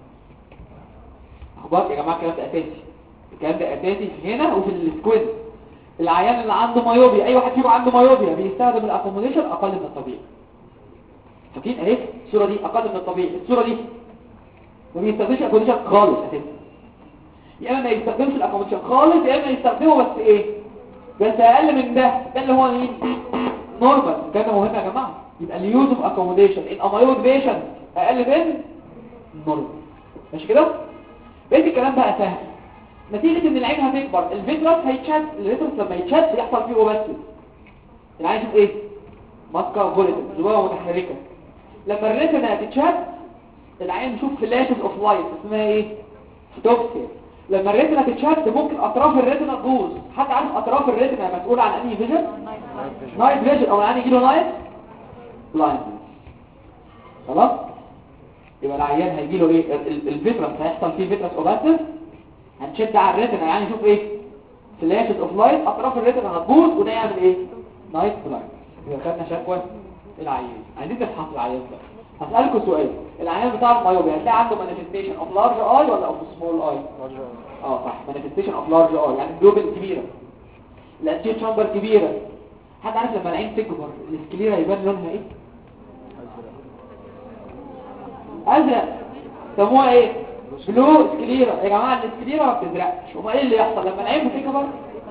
اخبار يا جماعه الكلام ده اساسي في هنا وفي السكويد. العيان اللي عنده مايوبيا، اي واحد فيكم عنده مايوبيا بيستخدم الاكوموديشن اقل من الطبيعي. فاكرين اهي الصوره دي اقل من الطبيعي. الصوره دي ما بيستخدمش الاكوموديشن خالص اساسا. يا اما ما يستخدمش الاكوموديشن خالص يا اما يستخدمه بس ايه؟ بس اقل من ده اللي هو مين؟ نورمال. كده مهم يا جماعه. يبقى اليوز اوف اكوموديشن ان امايوب بيشنت اقل من نورمال. ماشي كده؟ بقيت الكلام بقى سهل. نتيجة ان العين هتكبر الفيترس هيتشد. الفيترس لما يتشد يحصل فيه اوباسيس. العين يشوف ايه؟ ماسكه فوليتل زوايا متحركه. لما الريتنا تتشد العين يشوف فلاشز اوف لايت اسمها ايه؟ فوتوكسيا. لما الريتنا تتشد ممكن اطراف الريتنا تبوظ. حد عارف اطراف الريتنا مسؤول عن انهي فيجن؟ نايت فيجن. او العين يجيله نايت بلايند. خلاص؟ يبقى العيان هيجيله ايه؟ الفيترس هيحصل فيه فيترس اوباسيس. هنشد على الريتنا يعني نشوف ايه؟ فلاشز اوف لايت. اطراف الريتنا هتبوظ وده يعمل ايه؟ نايت بلايند. يبقى خدنا شكوى العيان. عايزين نفحص العيان ده. هسألكوا سؤال، العيان بتاع المايوبيا هتلاقي عنده manifestation of large eye ولا of small eye؟ صح، manifestation of large eye يعني الجلوبل كبيرة، الانتير شامبر كبيرة. حد عارف لما العين تكبر السكليرا يبان لونها ايه؟ ازرق. سموها ايه؟ بلو سكليرا. يا جماعة السكليرا ما بتزرقش. وما ايه اللي يحصل لما العين بتكبر؟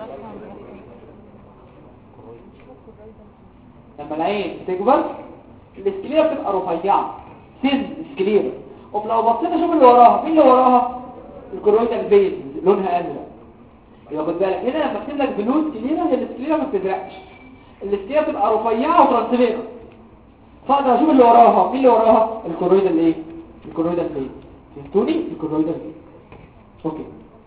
لما العين بتكبر السكليرا بتبقى رفيعة، سن سكليرا. ولو بصينا شوف اللي وراها، مين اللي وراها؟ الكرويدال فيز لونها ازرق. يبقى خد بالك هنا لما اكتب لك بلو سكليرا، هي السكليرا ما بتزرقش، السكليرا بتبقى رفيعة وترانسفيرا. فاقدر اشوف اللي وراها، مين اللي وراها؟ الكرويدال ايه؟ الكرويدال فيز. فهمتوني؟ الكرويدال فيز. اوكي.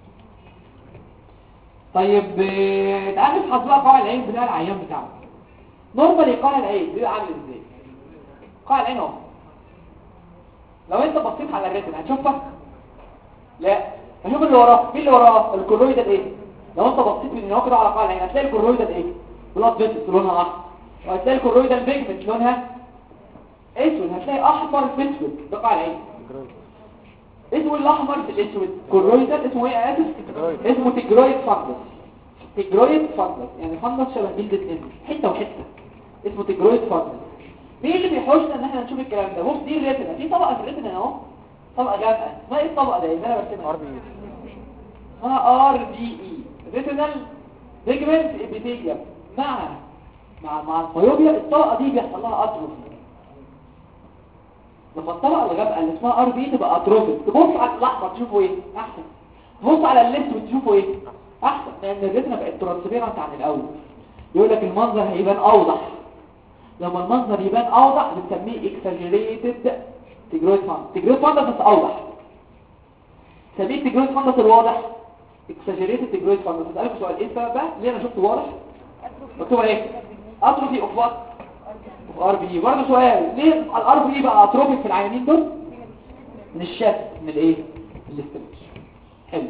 طيب تعالى نبحث بقى قاع العين بتاع العيان بتاعه. نورمالي قاع العين بيبقى عامل ازاي؟ قاع العين اهو. لو انت بصيت على الريتنا هتشوفها؟ لا. هشوف اللي وراه، مين اللي وراه؟ الكرويدال ايه؟ لو انت بصيت من هنا كده على قاع العين هتلاقي الكرويدال ايه؟ بلاد فيسلز لونها احمر، وهتلاقي الكرويدال بيجمنت لونها اسود. هتلاقي احمر في اسود ده قاع العين. اسمه الاحمر في الاسود كرويدال. اسمه ايه يا اسف؟ اسمه تيجرويد فانجس. تيجرويد فانجس يعني فانجس شبه جلد النمر، حته وحته، اسمه تيجرويد فانجس. مين اللي بيحوشنا ان احنا نشوف الكلام ده؟ بص دي الريتنا، في طبقه في الريتنا اهو، طبقه غامقه. اسمها ايه الطبقه دي اللي انا برسمها؟ ار بي اي. اسمها ار بي اي، ريتينال بيجمنت ابيثيليوم. مع المايوبيا الطبقه دي بيحصل لها اتروفي. لما الطبقه الغامقه اللي اسمها ار بي تبقى اتروفيك، تبص على الاحمر تشوفه ايه؟ احسن. تبص على الاسود تشوفه ايه؟ احسن، لان الريتنا بقت ترانسبيرنت عن الاول. يقول لك المنظر هيبان اوضح. لما المنظر يبان اوضح بنسميه اكساجريتد تيجرويد فاندس. تيجرويد فاندس بس اوضح. سميه تيجرويد فاندس الواضح اكساجريتد تيجرويد فاندس. اسالك سؤال، ايه السبب بقى ليه انا شفته واضح؟ مكتوبه ايه؟ اتروفي اوف وات؟ اوف ار بي. برضه سؤال، ليه الار بي بقى اتروفيك في العيانين دول؟ من الشد، من الايه؟ الاسترتش. حلو.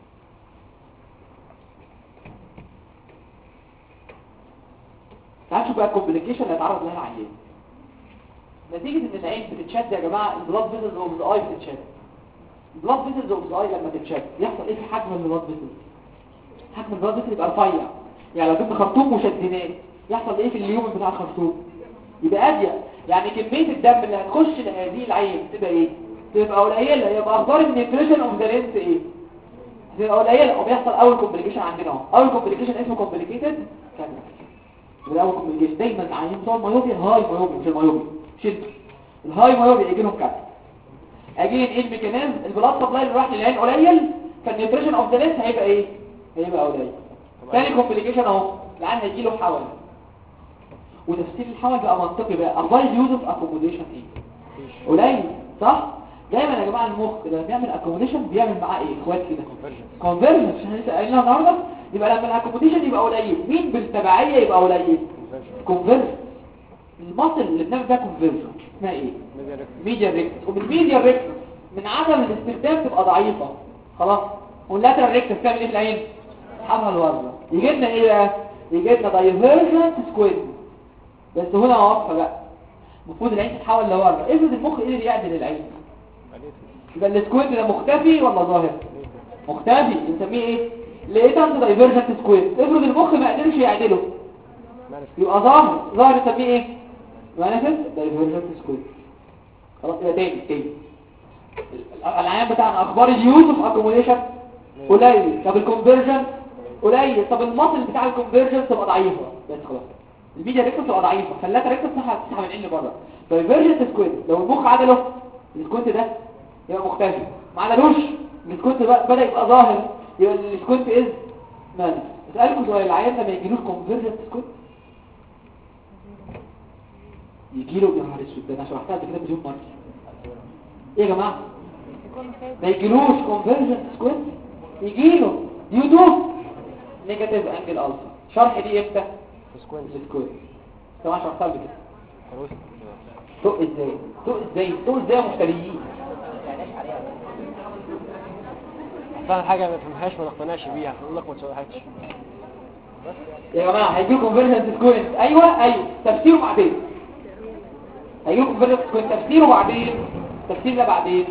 تعالوا نشوف بقى الكومبليكيشن اللي هيتعرض لها العيان نتيجه ان العين بتتشد. يا جماعه البلاد فيسلز اوف ذا اي بتتشد. البلاد فيسلز اوف ذا اي لما تتشد يحصل ايه في حجم البلاد فيسلز؟ حجم البلاد فيسلز يبقى رفيع. يعني لو جبنا خرطوم وشديناه يحصل ايه في اليوم بتاع الخرطوم؟ يبقى اضيق. يعني كميه الدم اللي هتخش لهذه العين تبقى ايه؟ تبقى قليله. يبقى اخبار النيوتريشن اوف ذا لينس ايه؟ تبقى قليله. وبيحصل اول كومبليكيشن عندنا اهو. اول كومبليكيشن اسمه كومبليكيتد كاتاراكت. الاول كومبليكيشن دايما العيان بتوع المايوبيا هاي مايوبيا، مش المايوبيا شد الهاي مايوبيا يجي لهم كاتاراكت. اجين ايه الميكانيزم؟ البلاد سبلاي اللي راح للعين قليل، فالنيوتريشن اوف ذا لينس هيبقى ايه؟ هيبقى قليل. ثاني كومبليكيشن اهو، العيان هيجي له حول. وتفسير الحول بقى منطقي بقى. اخبار اليوز اوف اكوموديشن ايه؟ قليل، صح؟ دايما يا جماعه المخ لما بيعمل اكوموديشن بيعمل معاه ايه؟ اخوات كده كونفرجن. عشان لسه قايلينها النهارده. يبقى لما الاكوموديشن يبقى قليل مين بالتبعيه يبقى قليل؟ كونفرجن. المصل اللي بنعمل فيها كونفرجن اسمها ايه؟ ميديال ريكتس. وبالميديال ريكتس من عدم الاستخدام تبقى ضعيفه خلاص. واللاترال ريكتس تعمل ايه في العين؟ تسحبها لورا. يجي لنا ايه بقى؟ يجي لنا دايفيرجنت سكويد. بس هنا واقفه بقى، المفروض العين تتحول لورا. افرض المخ قدر يعدل العين، يبقى السكويد ده مختفي ولا ظاهر؟ مختفي. نسميه ايه؟ ليتنت دايفيرجنت سكويد. افرض المخ ما قدرش يعدله يبقى ظاهر. ظاهر نسميه ايه؟ مانيفست دايفيرجنت سكويد. خلاص. يبقى تاني العيان بتاعنا اخبار اليوز اوف اكوموديشن قليل. طب الكونفرجن قليل. طب المصل بتاع الكونفرجن تبقى ضعيفه. بس خلاص الميديا ريكتس تبقى ضعيفه، فاللاتا ريكتس تسحب من العين لبره. دايفيرجنت سكويد لو المخ عدله السكوينت ده يبقى مختفي. ما عدلوش السكوينت بدا يبقى ظاهر، يبقى السكوينت از مان. اسالكم سؤال، العيان لما يجيله كونفرجنت سكوينت يجيله يا نهار اسود، ده انا شرحتها قبل كده مليون مره. ايه يا جماعه؟ ما يجيلوش كونفرجنت سكوينت، يجيله ديو نيجاتيف انجل الفا. شرح دي امتى؟ سكوينت طبعا شرحتها قبل كده. سوق ازاي يا مشتريين؟
فاهم حاجه ما تفهمهاش ما نقتنعش بيها نقول لك ما تشرحهاش.
يا جماعه هيجيلكم كونفرجنت سكوينت. ايوه تفسيره بعدين. هيجيلكم كنت تفسيره بعدين، التفسير ده بعدين.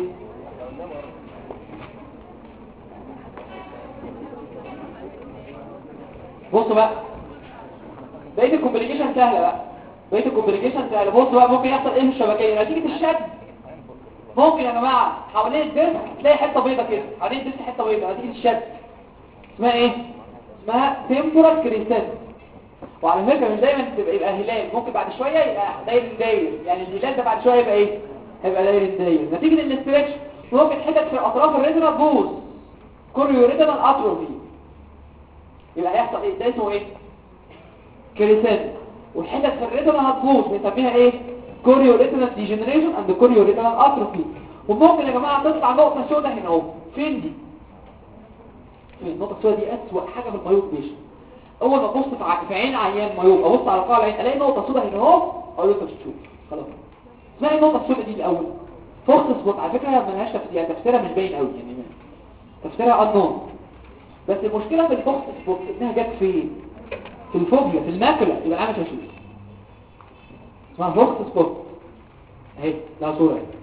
بصوا بقى بقيه الكومبليكيشن سهله بقى، بقيه الكومبليكيشن سهله. بصوا بقى ممكن يحصل ايه في الشبكيه نتيجه الشد. ممكن يا جماعه حوالين الديسك تلاقي حته بيضه كده، حوالين الديسك حته بيضه نتيجه الشد، اسمها ايه؟ اسمها تمبورال كريسنت. وعلى فكره مش دايما يبقى هلال، ممكن بعد شويه يبقى داير، يعني الهلال ده بعد شويه يبقى ايه؟ هيبقى داير نتيجه الاسترتش. ممكن حتت في اطراف الريتنا تبوظ، كوريوريتنال اتروفي، يبقى هيحصل ايه؟ ده اسمه ايه؟ كريسنت. والحتت في الريتنا هتبوظ بنسميها ايه؟ كوريوريتنال ديجنريشن اند كوريوريتنال اتروفي. وممكن يا جماعه تطلع نقطه سوداء هنا اهو. فين دي؟ النقطه السوداء دي اسوأ حاجه في المايوب بيشن. اول ما ابص في عين عيان مايوب، ابص على قاع العين الاقي نقطه سوداء هنا اهو، اقول له انت مش تشوف خلاص. اسمها النقطه السوداء دي الاول فوكس سبوت. على فكره ما لهاش تفسير، يعني تفسيرها مش باين قوي، يعني تفسيرها انون. بس المشكله في الفوكس سبوت انها جت فين؟ في الفوبيا، في الماكله، يبقى انا مش هشوف. اسمها فوكس سبوت اهي، ده صوره اهي.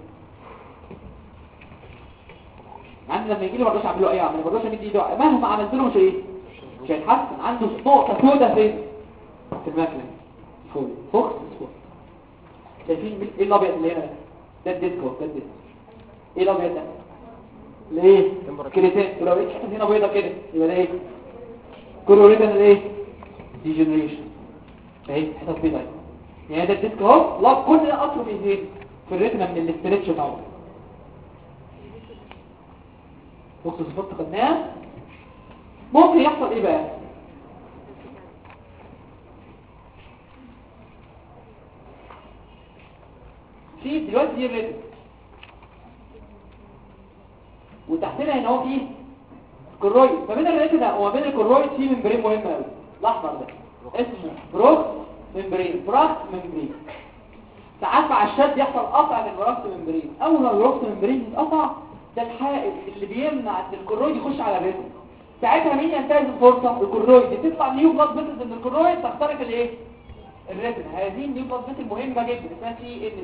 عندي لما يجي لي مرضاش اعمل له اي عمل، ما برضاش امد ايده مهما عملت له مش هيتحسن. عنده نقطه سوداء فين؟ في الماكله فوق فوكس سبوت. شايفين ايه الابيض اللي هنا ده؟ الديسك اهو، ده الديسك. ايه الابيض ده؟ ليه؟ كريتين. لو لقيت حته هنا بيضه كده يبقى ده ايه؟ كوريوريتنال ايه؟ ديجنريشن اهي، حته بيضه اهي. يعني ده الديسك اهو، لا كل ده اصله فين؟ في الريتنا من الاسترتش بتاعه. بص الصفات خدناها. ممكن يحصل ايه بقى؟ في دلوقتي دي الريتنا، وتحتنا هنا هو في كرويد. ما بين الريتنا وما بين الكرويد في ممبرين مهم قوي، الاحمر ده اسمه بروكس ممبرين، براكس ممبرين. ساعات مع الشد يحصل قطع للبراكس ممبرين. اول ما البراكس ممبرين يتقطع، ده الحائط اللي بيمنع ان الكرويد يخش على الريتنا. ساعتها مين ينتهز الفرصه؟ الكرويد. تطلع نيو بلاد فيسلز من الكرويد تخترق الايه؟ الريتنا. هذه النيو بلاد فيسل مهمه جدا اسمها سي ان.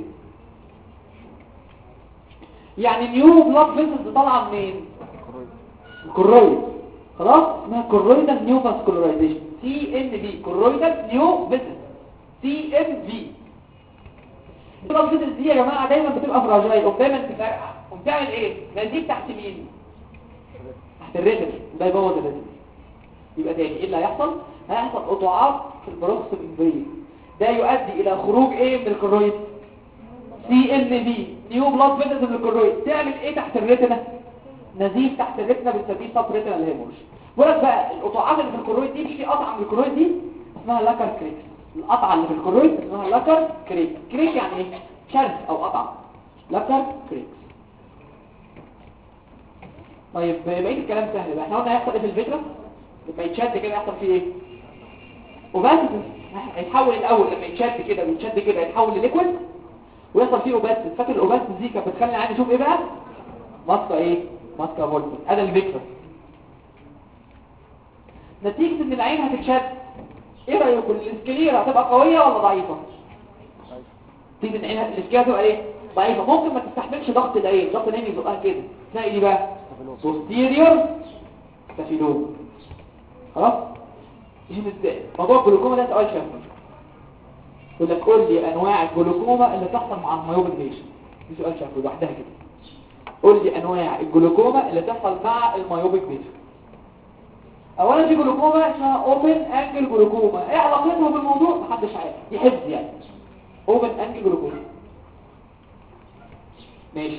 يعني نيو بلاد فيسلز طالعه منين؟ الكرويد. خلاص اسمها كرويدال نيو فاسكولارايزيشن، سي ان في، كرويدال نيو فيسل، سي ان في. البلاد فيسلز دي يا جماعه دايما بتبقى فراجايل، ودايما بتفرقع وبتعمل ايه؟ نزيف تحت مين؟ تحت الريتنا. ده يبوظ الريتنا. يبقى تاني ايه اللي هيحصل؟ هيحصل قطاعات في البروكس ممبرين، ده يؤدي الى خروج ايه من الكرويد؟ سي ان في، نيو بلاد فيسلز من الكرويد. تعمل ايه تحت الريتنا؟ نزيف تحت الريتنا بنسميه سب ريتنال هيمورج. بقول لك بقى القطاعات اللي في الكرويد دي، في قطعه من الكرويد دي اسمها لاكر كريك. القطعه اللي في الكرويد اسمها لاكر كريك. كريك يعني ايه؟ شرخ او قطعه، لاكر كريك. طيب بقيه الكلام سهل بقى. احنا قلنا هيحصل ايه في الفيترس لما يتشد كده؟ يحصل فيه ايه؟ اوباسيتي. هيتحول الاول لما يتشد كده ويتشد كده يتحول لليكويد ويحصل فيه اوباسيتي. فاكر الاوباسيتي دي كانت بتخلي العين يشوف ايه بقى؟ ماسكه ايه؟ ماسكه فولت. هذا الفيكتور. نتيجه ان العين هتتشد، ايه رايكم؟ الاسكليرا هتبقى قويه ولا ضعيفه؟ تيجي ان عينها الاسكليرا هتبقى ايه؟ ضعيفه. ممكن ما تستحملش ضغط العين، ضغط العين يزقها كده، تلاقي دي بقى posterior ستافيلوما. خلاص يجي ازاي؟ موضوع الجلوكوما ده سؤال شافعي. يقول لك قول لي انواع الجلوكوما اللي تحصل مع المايوبيك بيشن. دي سؤال شافعي لوحدها كده. قول لي انواع الجلوكوما اللي تحصل مع المايوبيك بيشن. اولا في جلوكوما اسمها اوبن انجل جلوكوما. ايه علاقتها بالموضوع؟ محدش عارف، دي حفظ يعني. اوبن انجل جلوكوما ماشي.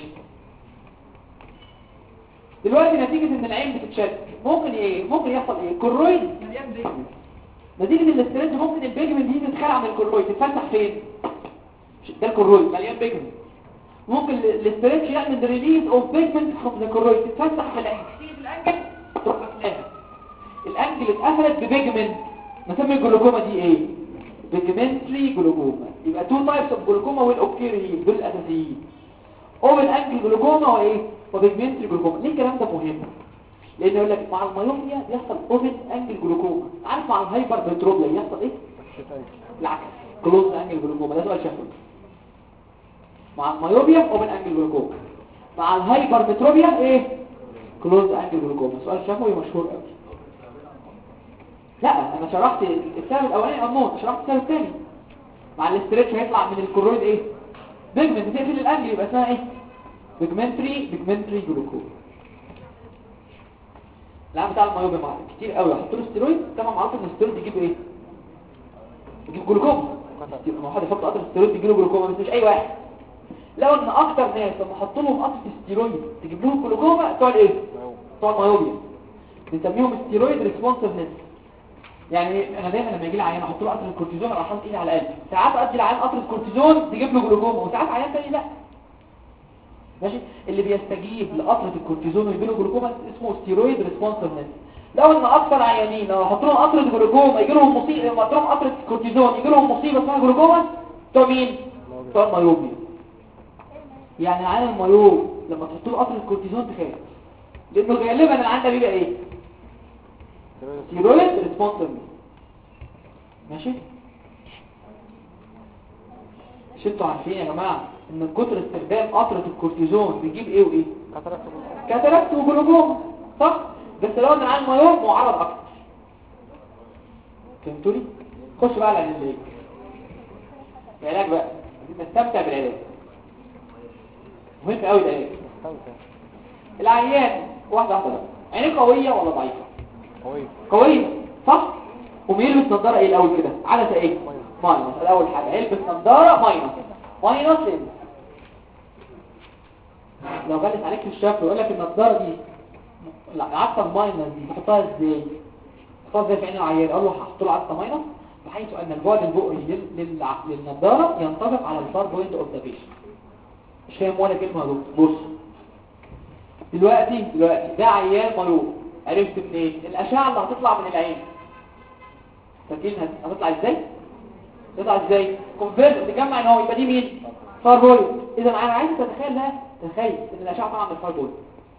دلوقتي نتيجة ان العين بتتشد ممكن ايه؟ ممكن يحصل ايه؟ كرويد مليان بيجمنت. نتيجة الاسترس ممكن البيجمنت دي تتخلع من الكرويد، تتفتح فين؟ ده الكرويد مليان بيجمنت. ممكن الاسترس يعمل ريليز اوف بيجمنت فروم ذا كرويد، تتفتح في العين، تيجي في الانجل تروح قافلاها. الانجل اتقفلت ببيجمنت، نسمي الجلوكوما دي ايه؟ بيجمنتري جلوكوما. يبقى تو تايبس اوف جلوكوما والاوكير هيل دول الاساسيين، اوبن انجل جلوكوما وايه؟ وبيجمنتري جلوكوما. ليه الكلام ده مهم؟ لان يقول لك مع المايوبيا بيحصل اوبن انجل جلوكوما. عارف مع الهايبر متروبيا يحصل ايه؟ العكس، كلوز انجل جلوكوما. ده سؤال شفوي. مع المايوبيا اوبن انجل جلوكوما، مع الهايبرمتروبيا ايه كلوز انجل جلوكوما. سؤال شفوي مشهور قوي. لا انا شرحت السبب الاولاني امون، شرحت السبب الثاني. مع الاستريتش هيطلع من الكرويد ايه بيجمنت تقفل الانجل يبقى اسمها ايه بيجمنتري جلوكوما. العام بتاع المايوبيا معاك كتير قوي يحط له ستيرويد. طبعا معروف ان الستيرويد يجيب ايه يجيب جلوكوما. لما حد يحط قطره ستيرويد يجيله جلوكوما بس مش اي واحد. لو ان اكتر ناس لما حط لهم قطره ستيرويد تجيب لهم جلوكوما بتوع الايه بتوع المايوبيا، بنسميهم ستيرويد ريسبونسفنس. يعني انا دايما لما يجي لي عيان احط له قطره الكورتيزون اروح حاطط ايدي على قلبي، ساعات ادي العيان قطره كورتيزون تجيب له جلوكوما وساعات عيان تاني لا. ماشي. اللي بيستجيب لقطره الكورتيزون ويجي له جلوكوما اسمه ستيرويد ريسبونسفنس. لو ان اكتر عيانين لو احط لهم قطره جلوكوما يجي لهم مصيبه، لو احط لهم قطره كورتيزون يجي لهم مصيبه اسمها جلوكوما، بتوع مين بتوع المايوبيا. يعني العيان المايوب لما تحط له قطره الكورتيزون تخاف، لانه غالبا العيان ده بيبقى ايه ستيرويد ريسبونسفنس. ماشي. مش انتوا عارفين يا جماعه ان كتر استخدام قطره الكورتيزون بيجيب ايه وايه كاتاراكت وجلوكوما صح؟ بس لو ان العيان مايوب معرض اكتر. فهمتوا لي؟ خش بقى على العلاج بقى، نستمتع بالعلاج. مهم قوي العلاج. العيان واحده عينيه قويه ولا ضعيفه؟ قويه صح. وبيلبس نظاره ايه الاول كده عدسه ايه ماينس. الاول حاجه يلبس نظاره ماينس ليه؟ لو جلس عليك في الشفه يقول لك النظاره دي لا عدسه ماينس دي تحطها ازاي؟ تحطها ازاي في عين العيان؟ اقول له هحط له عدسه ماينس بحيث ان البعد البؤري للنظاره ينطبق على الفار بوينت اوف ذا بيشنت. مش فاهم ولا كلمه يا دكتور. بص دلوقتي ده عيان مايوب، عرفت منين؟ الاشعه اللي هتطلع من العين فاكرين هتطلع ازاي؟ تطلع ازاي؟ كونفيرت تجمع ان هو يبقى دي مين؟ فار بوينت. اذا انا عايز تتخيل ده، تخيل ان الاشعه طالعه من الفار بوينت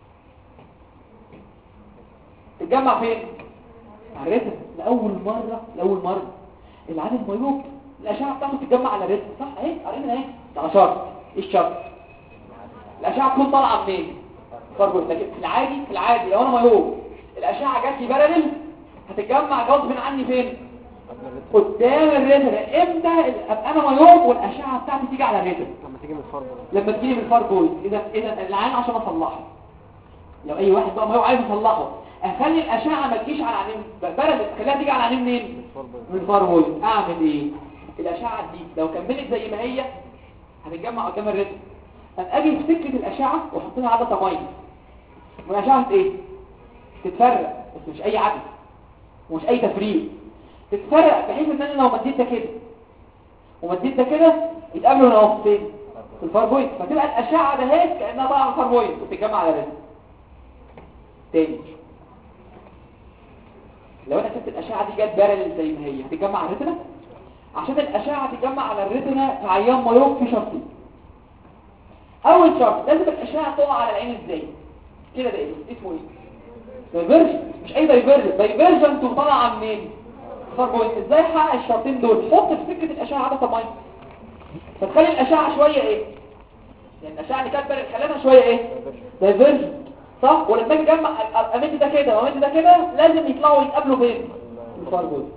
تتجمع فين؟ على الريتم. لاول مره العين المايوب الاشعه بتاعته تتجمع على الريتم صح اهي قرينا اهي على شرط. ايه الشرط؟ الاشعه تكون طالعه منين؟ فار بوينت. لكن في العادي لو انا مايوب الاشعه جات لي باراليل هتتجمع غصب عني فين؟ قدام الريتنا. امتى ابقى انا مايوب والاشعه بتاعتي تيجي على الريتنا؟ لما تيجي من الفار بوينت. اذا العين عشان اصلحه، لو اي واحد بقى مايوب عايز يصلحه اخلي الاشعه ما تجيش على عينين باراليل، خليها تيجي على عينين منين؟ من الفار بوينت. اعمل ايه؟ الاشعه دي لو كملت زي ما هي هتتجمع قدام الريتنا، اجي في سكه الاشعه واحط لها عدسه ماينس والاشعه ايه تتفرق، بس مش اي عدسه ومش اي تفريق، تتفرق بحيث ان انا لو مديت ده كده ومديت ده كده يتقابلوا هنا اهو فين؟ في الفار بوينت. فتبقى الاشعه ده هيك كانها طالعه من الفار بوينت وتتجمع على الريتنا. تاني لو انا سبت الاشعه دي جت بارل زي ما هي هتتجمع على الريتنا. عشان الاشعه تتجمع على الريتنا في عيان مايوب في شرطين. اول شرط لازم الاشعه تقع على العين ازاي كده؟ ده اسمه ايه؟ دايفيرجن. مش اي دايفيرجن وطالعه منين؟ فار بوينت. ازاي احقق الشرطين دول؟ حط في سكه الاشعه عدسه ماينس فتخلي الاشعه شويه ايه يعني الاشعه اللي كانت خلينا شويه ايه دايفيرجن صح. ولما اجي اجمع امد ده كده وامد ده كده لازم يطلعوا يتقابلوا فين؟ الفار بوينت.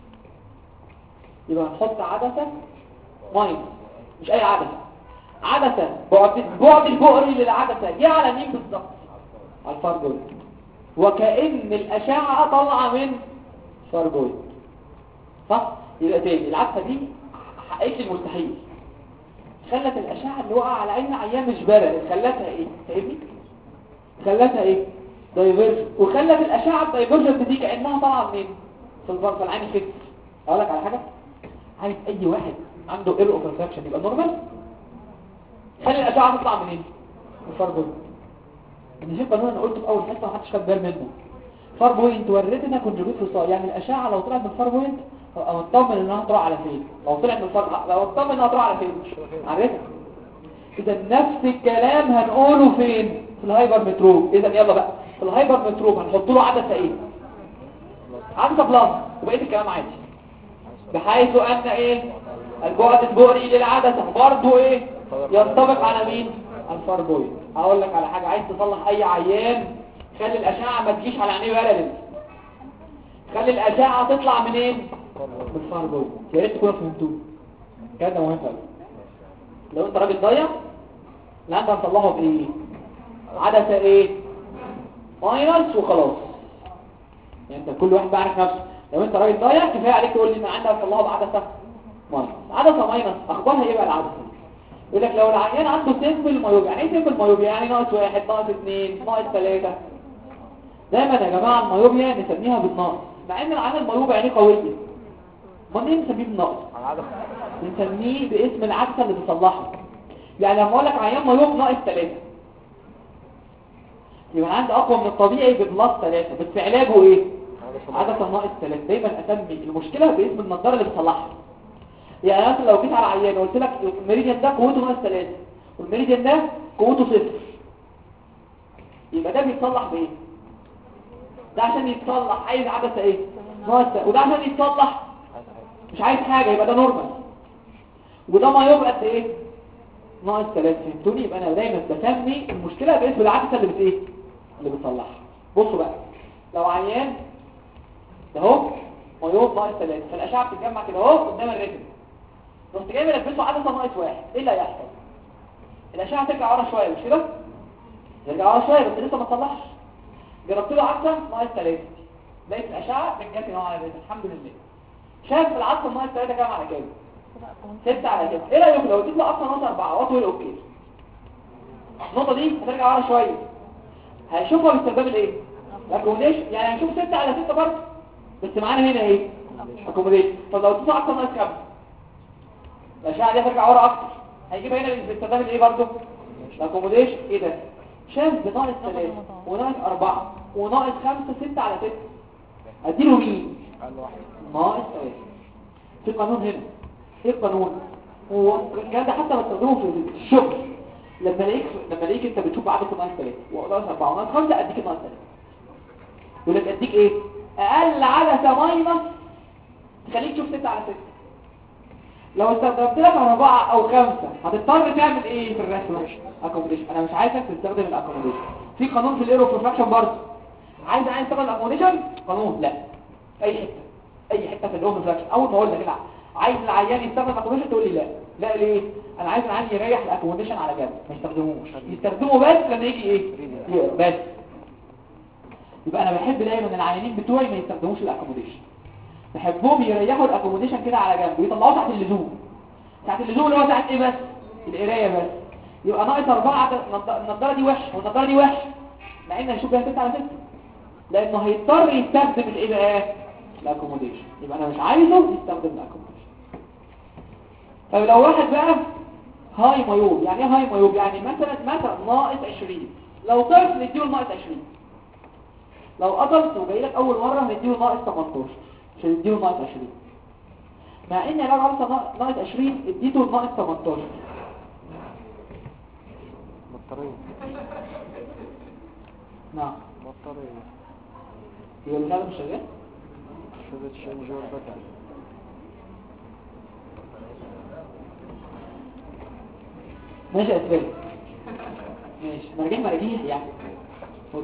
يبقى هنحط عدسه ماينس مش اي عدسه بعد البؤري للعدسه دي على مين بالظبط؟ على الفار بوينت. وكأن الاشعه طالعه من فار بوينت صح. يبقى تاني العدسه دي حققت لي المستحيل، خلت الاشعه اللي وقع على عين عيان مش بارد، خلتها ايه؟ فاهمني؟ خلتها ايه؟ دايفيرجن. وخلت الاشعه الدايفيرجن دي كانها طالعه منين؟ في العين كده. اقول لك على حاجه، عايز اي واحد عنده ايرور اوف ريفراكشن يبقى نورمال، خلي الاشعه تطلع منين؟ من الفار بوينت. ان في قانون انا قلته في اول حته ما حدش خد باله منه. فار بوينت وريتنا كونجوجيت فصال، يعني الاشعه لو طلعت من الفار بوينت ابقى مطمن انها تروح على فين. لو طلعت من الفار لو مطمن انها تروح على فين؟ على الريتنا. اذا نفس الكلام هنقوله فين؟ في الهايبر متروب. اذا يلا بقى في الهايبر متروب هنحط له عدسه ايه؟ عدسه بلاس وبقيه الكلام عادي، بحيث ان ايه البعد البؤري للعدسه برضه ايه ينطبق على مين؟ الفار بوينت. اقول لك على حاجه، عايز تصلح اي عيان خلي الاشعه ما تجيش على عينيه ولا لمس، خلي الاشعه تطلع منين؟ من الفار بوينت. يا ريت تكونوا فهمتوه كده، مهم قوي. لو انت راجل ضايع لا انت هتصلحه بايه؟ عدسه ايه؟ ماينس وخلاص. يعني انت كل واحد بيعرف نفسه. لو انت راجل ضايع كفايه عليك تقول لي ان عندك هتصلحه بعدسه ماينس. عدسه ماينس اخبارها ايه بقى العدسه دي؟ يقول لك لو العيان عنده سيمبل مايوب. يعني ايه سيمبل مايوب؟ يعني ناقص 1 ناقص 2 ناقص 3. دايما يا جماعه المايوبيا نسميها بالنقص، مع ان العيان المايوب عينيه قويه. امال ايه نسميه بالنقص؟ بنسميه باسم العدسه اللي بتصلحها. يعني لما اقول لك عيان مايوب ناقص 3 يبقى عندي اقوى من الطبيعي ببلس 3، بس علاجه ايه؟ عدسه ناقص 3. دايما اسمي المشكله باسم النضاره اللي بتصلحها. يعني مثلا لو جيت على عيان وقلت لك الميريديان ده قوته ناقص 3 والميريديان ده قوته 0، يبقى ده بيتصلح بايه؟ ده عشان يتصلح عايز عدسه ايه؟ ناقص، وده عشان يتصلح مش عايز حاجه، يبقى ده نورمال. وده ما يبقى قد ايه؟ ناقص 3. فهمتوني؟ يبقى انا دايما بسمي المشكله باسم العدسه اللي ايه؟ اللي بتصلحها. بصوا بقى، لو عيان ده اهو مايوب ناقص 3، فالاشعه بتتجمع كده اهو قدام الريتم، رحت جاي ملبسه عدسه ناقص 1، ايه اللي هيحصل؟ الاشعه ترجع ورا شويه، مش كده؟ ترجع ورا شويه بس لسه ما تصلحش. جربت له عدسه ناقص 3، لقيت الاشعه رجعت هنا على الريتم، الحمد لله. شايف العدسه ناقص 3 كام على كام؟ 6 على 6. ايه رايك لو اديت له عدسه ناقص 4 واطول اوكي؟ النقطه دي هترجع ورا شويه، هيشوفها باستخدام الايه؟ الاكوموديشن. يعني هنشوف 6 على 6 برضه، بس معانا هنا ايه؟ اكوموديشن. طب لو اديته عدسه ناقص 5 الاشعه دي هترجع ورا اكتر، هيجيبها هنا باستخدام الايه برضه؟ الاكوموديشن. ايه ده؟ شاف بناقص 3 وناقص 4 وناقص 5 6 على 6، اديله مين؟ ناقص 3. في قانون هنا. ايه القانون؟ هو الكلام ده حتى بستخدمه في الشغل. لما الاقيك انت بتشوف عدد ناقص 3 وناقص 4 وناقص 5 اديك ناقص 3. يقول لك اديك ايه؟ اقل عدسه ماينس تخليك تشوف 6 على 6. لو استخدمت لك 4 او 5 هتضطر تعمل ايه في الرسمه؟ اكوموديشن. انا مش عايزك تستخدم الاكوموديشن. في قانون في الايرو ريفراكشن برضه. عايز تستخدم الاكوموديشن؟ قانون لا. اي حته في الايرو ريفراكشن اول ما اقول لك لا عايز العيان يستخدم الاكوموديشن تقول لي لا. لا ليه؟ انا عايز العيان يريح الاكوموديشن على جنب، ما يستخدموش. يستخدمه بس لما يجي ايه؟ بس. يبقى انا بحب دايما العيانين بتوعي ما يستخدموش الاكوموديشن. بحبهم يريحوا الاكوموديشن كده على جنب ويطلعوه تحت اللزوم. تحت اللزوم اللي هو تحت ايه بس؟ القرايه بس. يبقى ناقص 4 النضاره دي وحشه والنضاره دي وحشه، مع ان هيشوف بيها 6 على 6، لانه هيضطر يستخدم الايه بقى؟ الاكوموديشن. يبقى انا مش عايزه يستخدم الاكوموديشن. طب لو واحد بقى هاي مايوب. يعني ايه هاي مايوب؟ يعني مثلا ناقص 20. لو طفل نديله ناقص 20، لو ادلت وجاي لك اول مره هنديله ناقص 18 مش هنديله ناقص 20. مع ان لو عاوز ناقص 20 اديته ناقص 18.
بطاريه.
نعم
بطاريه.
هي اللي مش شغال؟
شغل الشنجور بتاع.
ماشي اسفل. ماشي مراجيح يعني. اوكي.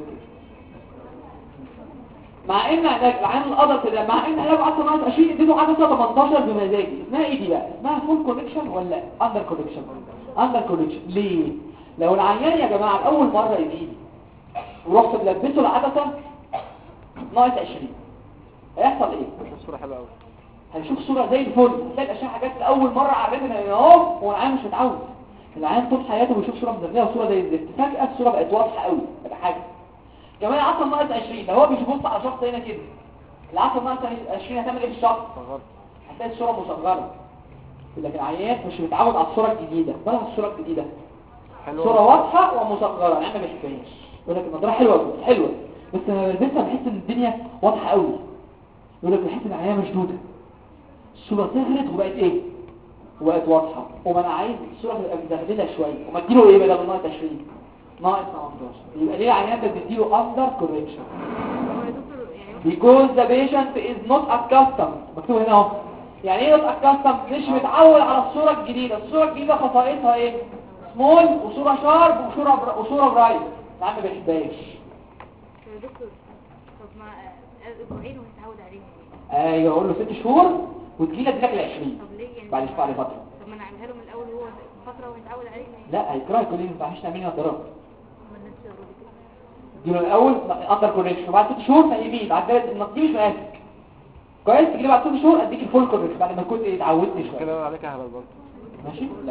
مع ان العين الادلت ده مع ان علاج عدسه ناقص 20 اديته عدسه 18 بمزاجي. اسمها ايه دي بقى؟ اسمها فول كونكشن ولا اندر كونكشن؟ اندر كونكشن. ليه؟ لو العيان يا جماعه اول مره يجي ورحت ملبسه العدسه ناقص 20 هيحصل ايه؟
هيشوف صوره حلوه قوي.
هيشوف صوره زي الفل. هتلاقي الاشعه جت لاول مره على الريتم اهو. هو العيان مش متعود. العيان طول حياته بيشوف صوره مزغلله وصوره زي الزفت. فجاه الصوره بقت واضحه قوي. ده حاجه كمان عصا ناقص 20. لو هو بيبص على شخص هنا كده العصا ناقص 20 هتعمل ايه في الشخص؟ هتلاقي الصوره مصغره. لكن العيان مش متعود على الصوره الجديده. ولا على الصوره الجديده صوره واضحه ومصغره. العيان ما بيحبهاش. يقول لك النظاره حلوه بس لما بلبسها بحس ان الدنيا واضحه قوي. يقول لك بحس ان العيان مشدوده. الصوره صغرت وبقت ايه؟ وبقت واضحه. وما انا عايز الصوره تبقى مزغلله شويه وما اديله ايه بدل ناقص 20 ناقص 18. يبقى ليه العيان ده بتديله under correction because the patient is not accustomed. مكتوب هنا اهو يعني ايه نوت اكاستم؟ مش متعود على الصوره الجديده. الصوره الجديده خصائصها ايه؟ سمول وصوره شارب وصوره برايت. يا عم بحبهاش.
يا دكتور طب ما اسبوعين وهتعود عليهم.
ايوه اقول له 6 شهور وتجيلك ال 20
طب ليه يعني؟
بعد فتره.
طب ما انا اعملها له من الاول وهو فتره وهيتعود عليهم.
لا هيكره كل يوم. ما ينفعش تعملي نظارات.
ما الناس يقولوا لي كده.
تجيله الاول اندر كوريكشن وبعد 6 شهور تقيمين. بعد كده النقدي مش مقاسك كويس. تجيلي بعد 6 شهور اديك الفول كوريكشن بعد ما كنت اتعودت شويه
كده عليك اهبل برضه.
ماشي. لا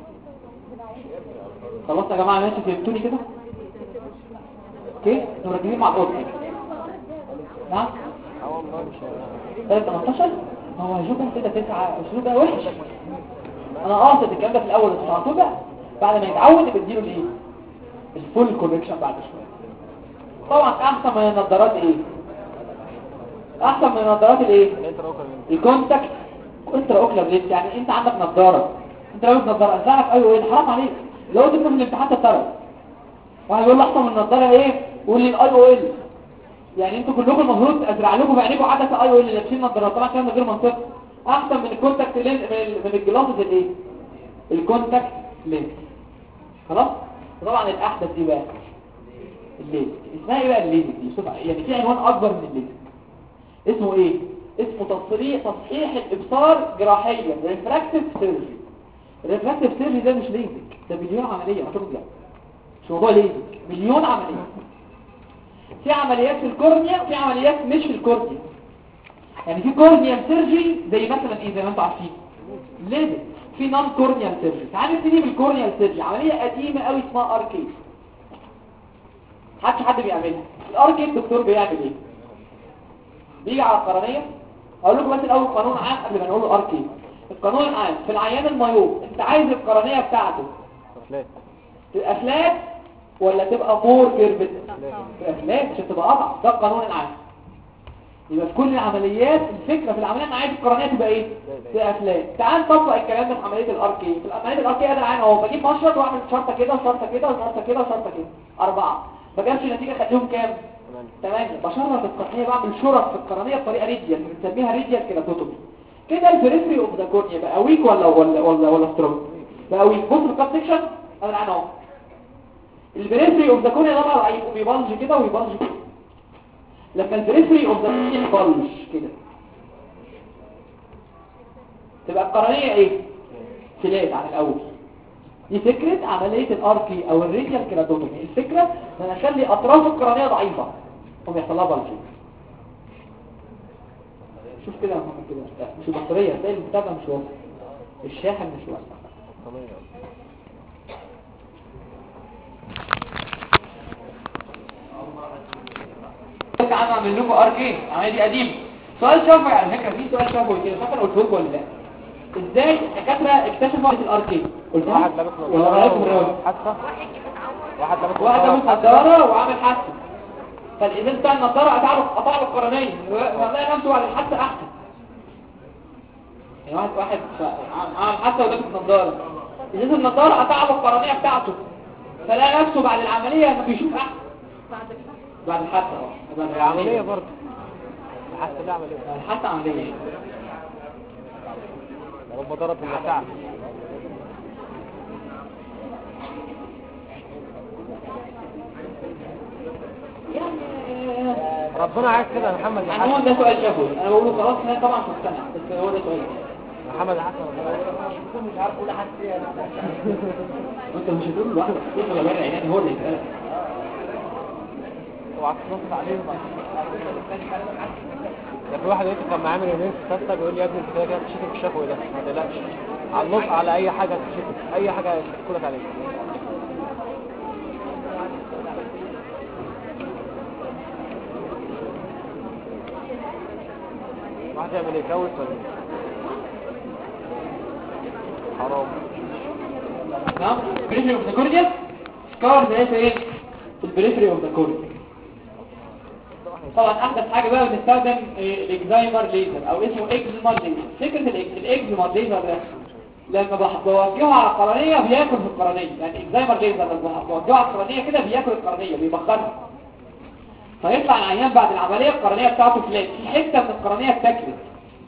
خلاص يا جماعه ماشي. فهمتوني كده؟ اوكي انتوا راجعين مع القطه. نعم
والله مش
18 هو هيشوفها كده 9 اسلوب ده وحش. انا قاصد الكلام ده في الاول بس بقى بعد ما يتعود بديله الايه الفول كوركشن بعد شويه. طبعا احسن من النظارات ايه؟ احسن من النظارات الايه؟ الكونتاكت انترا اوكلر لينس. يعني انت عندك نظاره، انت لو نظاره ازعك ايوه ايه حرام عليك لو تكتب في الامتحان تتطرف. واحد يقول له احسن من النظاره ايه؟ قول لي الاي او ال. يعني انتوا كلكم المفروض ازرع لكم بعينيكم عدسه اي او ال اللي لابسين نظارات. طبعا الكلام ده غير منطقي. احسن من الكونتاكت لينس من الجلاسز الايه؟ الكونتاكت لينس. خلاص. طبعا الاحدث ايه بقى؟ الليزك. اسمها ايه بقى الليزك دي؟ بصفه يعني في عنوان اكبر من الليزك. اسمه ايه؟ اسمه تصحيح الابصار جراحيا ريفراكتيف سيرجري. الريفراكتيف سيرجري ده مش ليزك، ده مليون عمليه. هتقول لا مش موضوع ليزك، مليون عمليه. في عمليات في الكورنيا وفي عمليات مش في الكورنيا. يعني في كورنيال سيرجري زي مثلا ايه زي ما انتم عارفين ليزك. في نون كورنيال سيرجري. تعالوا نبتدي بالكورنيال سيرجري. عمليه قديمه قوي اسمها اركيد. حد بيعملها. الاركيد الدكتور بيعمل ايه؟ بيجي على القرنيه. اقول لكم بس الاول قانون عام قبل ما نقول له اركيد. القانون العام في العيان المايوب انت عايز القرنيه بتاعته تبقى فلات ولا تبقى مور كيرفت؟ تبقى فلات عشان تبقى اضعف. ده القانون العام. يبقى في كل العمليات الفكره في العمليه انا عايز القرنيه تبقى ايه؟ تبقى فلات. تعال نطبق الكلام ده في عمليه الاركي. في عمليه الاركي ده العين اهو بجيب مشرط واعمل شرطه كده وشرطه كده وشرطه كده وشرطه كده 4. ما جابش نتيجه خليهم كام؟ 8. بشرط القرنيه بعمل شرط في القرنيه بطريقه ريديال بنسميها ريديال كيراتوتومي. كده البريفري اوف ذا كورنيا بقى ويك ولا سترونج؟ بقى ويك. بص في الكات سيكشن انا العين اهو. البريفري اوف ذا كورنيا ده بقى بيبلج كده ويبلج كده. لما البريفري اوف ذا كورنيا يبلج كده تبقى القرنيه ايه؟ فلات عن الاول. دي فكره عمليه الاركي او الريديال كيراتوتومي. الفكره ان انا اخلي اطراف القرنيه ضعيفه وبيحصل لها بلج. شوف كده يا محمد كده مش البطاريه هتلاقي البتاع ده مش واصل. الشاحن مش واصل. تعالوا اعمل لكم اركي. العمليه دي قديمه. سؤال شافعي على فكره. في سؤال شافعي كده فاكر قلت لكم ولا لا؟ ازاي الدكاتره اكتشفوا الاركي؟ قلت
واحد لابس نظاره حادثه. واحد لابس
نظاره وعامل حادثه. فالازاز بتاع النظاره قطع له القرنيه. والله نفسه بعد الحادثه احسن. يعني واحد عامل حادثه ولابس نظاره. ازاز النظاره قطع له القرنيه بتاعته. فلقى نفسه بعد العمليه انه بيشوف احسن. بعد الحادثه بعد
العمليه برضه. الحادثه دي عمليه.
الحادثه عمليه.
رب ضرب المساعد. ربنا عايز كده يا محمد.
يعني هو ده سؤال شافوي. انا بقوله خلاص انا طبعا مقتنع بس هو ده سؤال
محمد حسن.
مش عارف كل حد فيها. انت مش هتقول لوحدك تقول له غير عيني هو اللي يسالك.
اوعى تنص عليه. ده في واحد دلوقتي كان معامل يومين في فاستا بيقول لي يا ابني انت كده بتشتم في الشفوي ده ما تقلقش على النص على اي حاجه تشتم اي حاجه يحكوا لك عليها. واحد يعمل ايه يتجوز ولا ايه؟ حرام.
نعم بريفري اوف ذا كورنيا سكار ده ايه في البريفري اوف ذا كورنيا. طبعا احدث حاجه بقى بنستخدم الاكزايمر ليزر او اسمه اكزيمر ليزر. فكره الاكزيمر ليزر ده لما بوجهه على القرنيه بياكل في القرنيه. يعني اكزايمر ليزر لما بوجهه على القرنيه كده بياكل القرنيه بيبخرها. فيطلع العيان بعد العمليه القرنيه بتاعته فلات. في حته من القرنيه اتاكلت.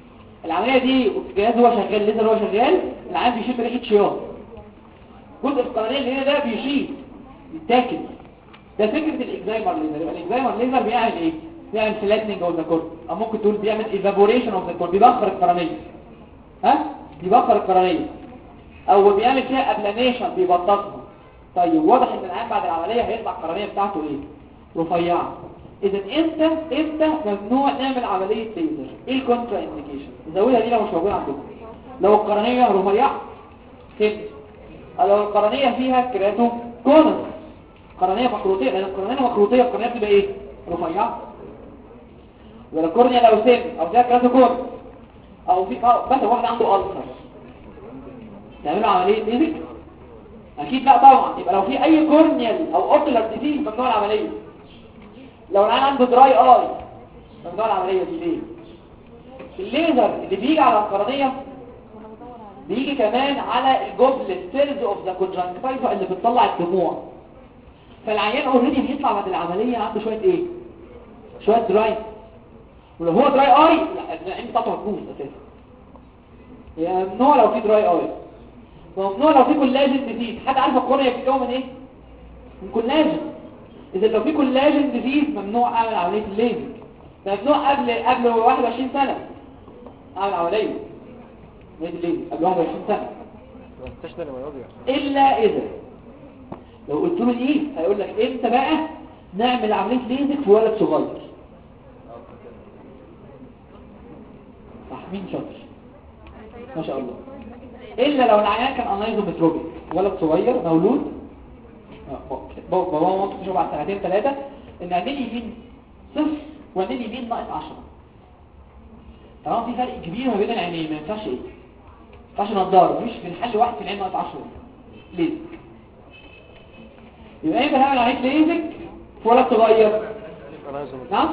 العمليه دي الجهاز هو شغال، الليزر هو شغال، العيان بيشم ريحه شياط، جزء القرنيه اللي هنا ده بيشيط يتاكل. ده فكره الاكزايمر ليزر. الاكزايمر ليزر بيعمل ايه؟ بيعمل فلاتنينج اوف ذا كورن، او ممكن تقول بيعمل ايفابوريشن اوف ذا كورن، بيبخر القرنيه. بيبخر القرنيه، او بيعمل فيها ابلانيشن، بيبططها. طيب واضح ان العيان بعد العمليه هيطلع القرنيه بتاعته ايه؟ رفيعه. اذا امتى ممنوع نعمل عمليه ليزر؟ ايه الكونترا انديكيشن؟ زودها دي لو مش موجوده عندكم. لو القرنيه رفيعه كده، لو القرنيه فيها كراتو كونس، قرنيه مخروطيه، لان القرنيه مخروطيه القرنيه بتبقى ايه؟ رفيعه. ولا الكورنيا لو سن او فيها كراتو كونس، او في بس واحد عنده ألسر، تعملوا عمليه ليزر؟ اكيد لا طبعا. يبقى لو في اي كورنيال او اوكلر ديزيز ممنوع العمليه. لو العيان عنده دراي اي ممنوع العمليه دي. ليه؟ الليزر اللي بيجي على القرنيه بيجي كمان على الجوبلت سيلز اوف ذا كونجكتيفا اللي بتطلع الدموع. فالعيان اوريدي بيطلع بعد العمليه عنده شويه ايه؟ شويه دراي. ولو هو دراي اي لا العين بتاعته هتبوظ اساسا. يعني ممنوع لو في دراي اي، ممنوع لو في كولاجين ديزيز. حد عارف القرنيه بتتكون من ايه؟ من كولاجين. اذا لو في كولاجين ديزيز ممنوع اعمل عمليه الليزر. ممنوع قبل 21 سنه اعمل عمليه ليه قبل 21 سنه، الا اذا لو قلت له ايه هيقول لك امتى بقى نعمل عمليه ليزر في ولد صغير. صح، مين شاطر ما شاء الله. الا لو العيان كان انايزومتروبيك، ولد صغير مولود بابا ومامته تشوف بعد سنتين ثلاثه ان عينين اليمين صفر وعينين اليمين ناقص 10. طبعا في فرق كبير ما بين العينين، ما ينفعش ايه؟ ما ينفعش نضاره، مش بنحل واحد في العين ناقص 10 ليه؟ يبقى ايه بنعمل عليك ليزك في ولد صغير؟ نعم؟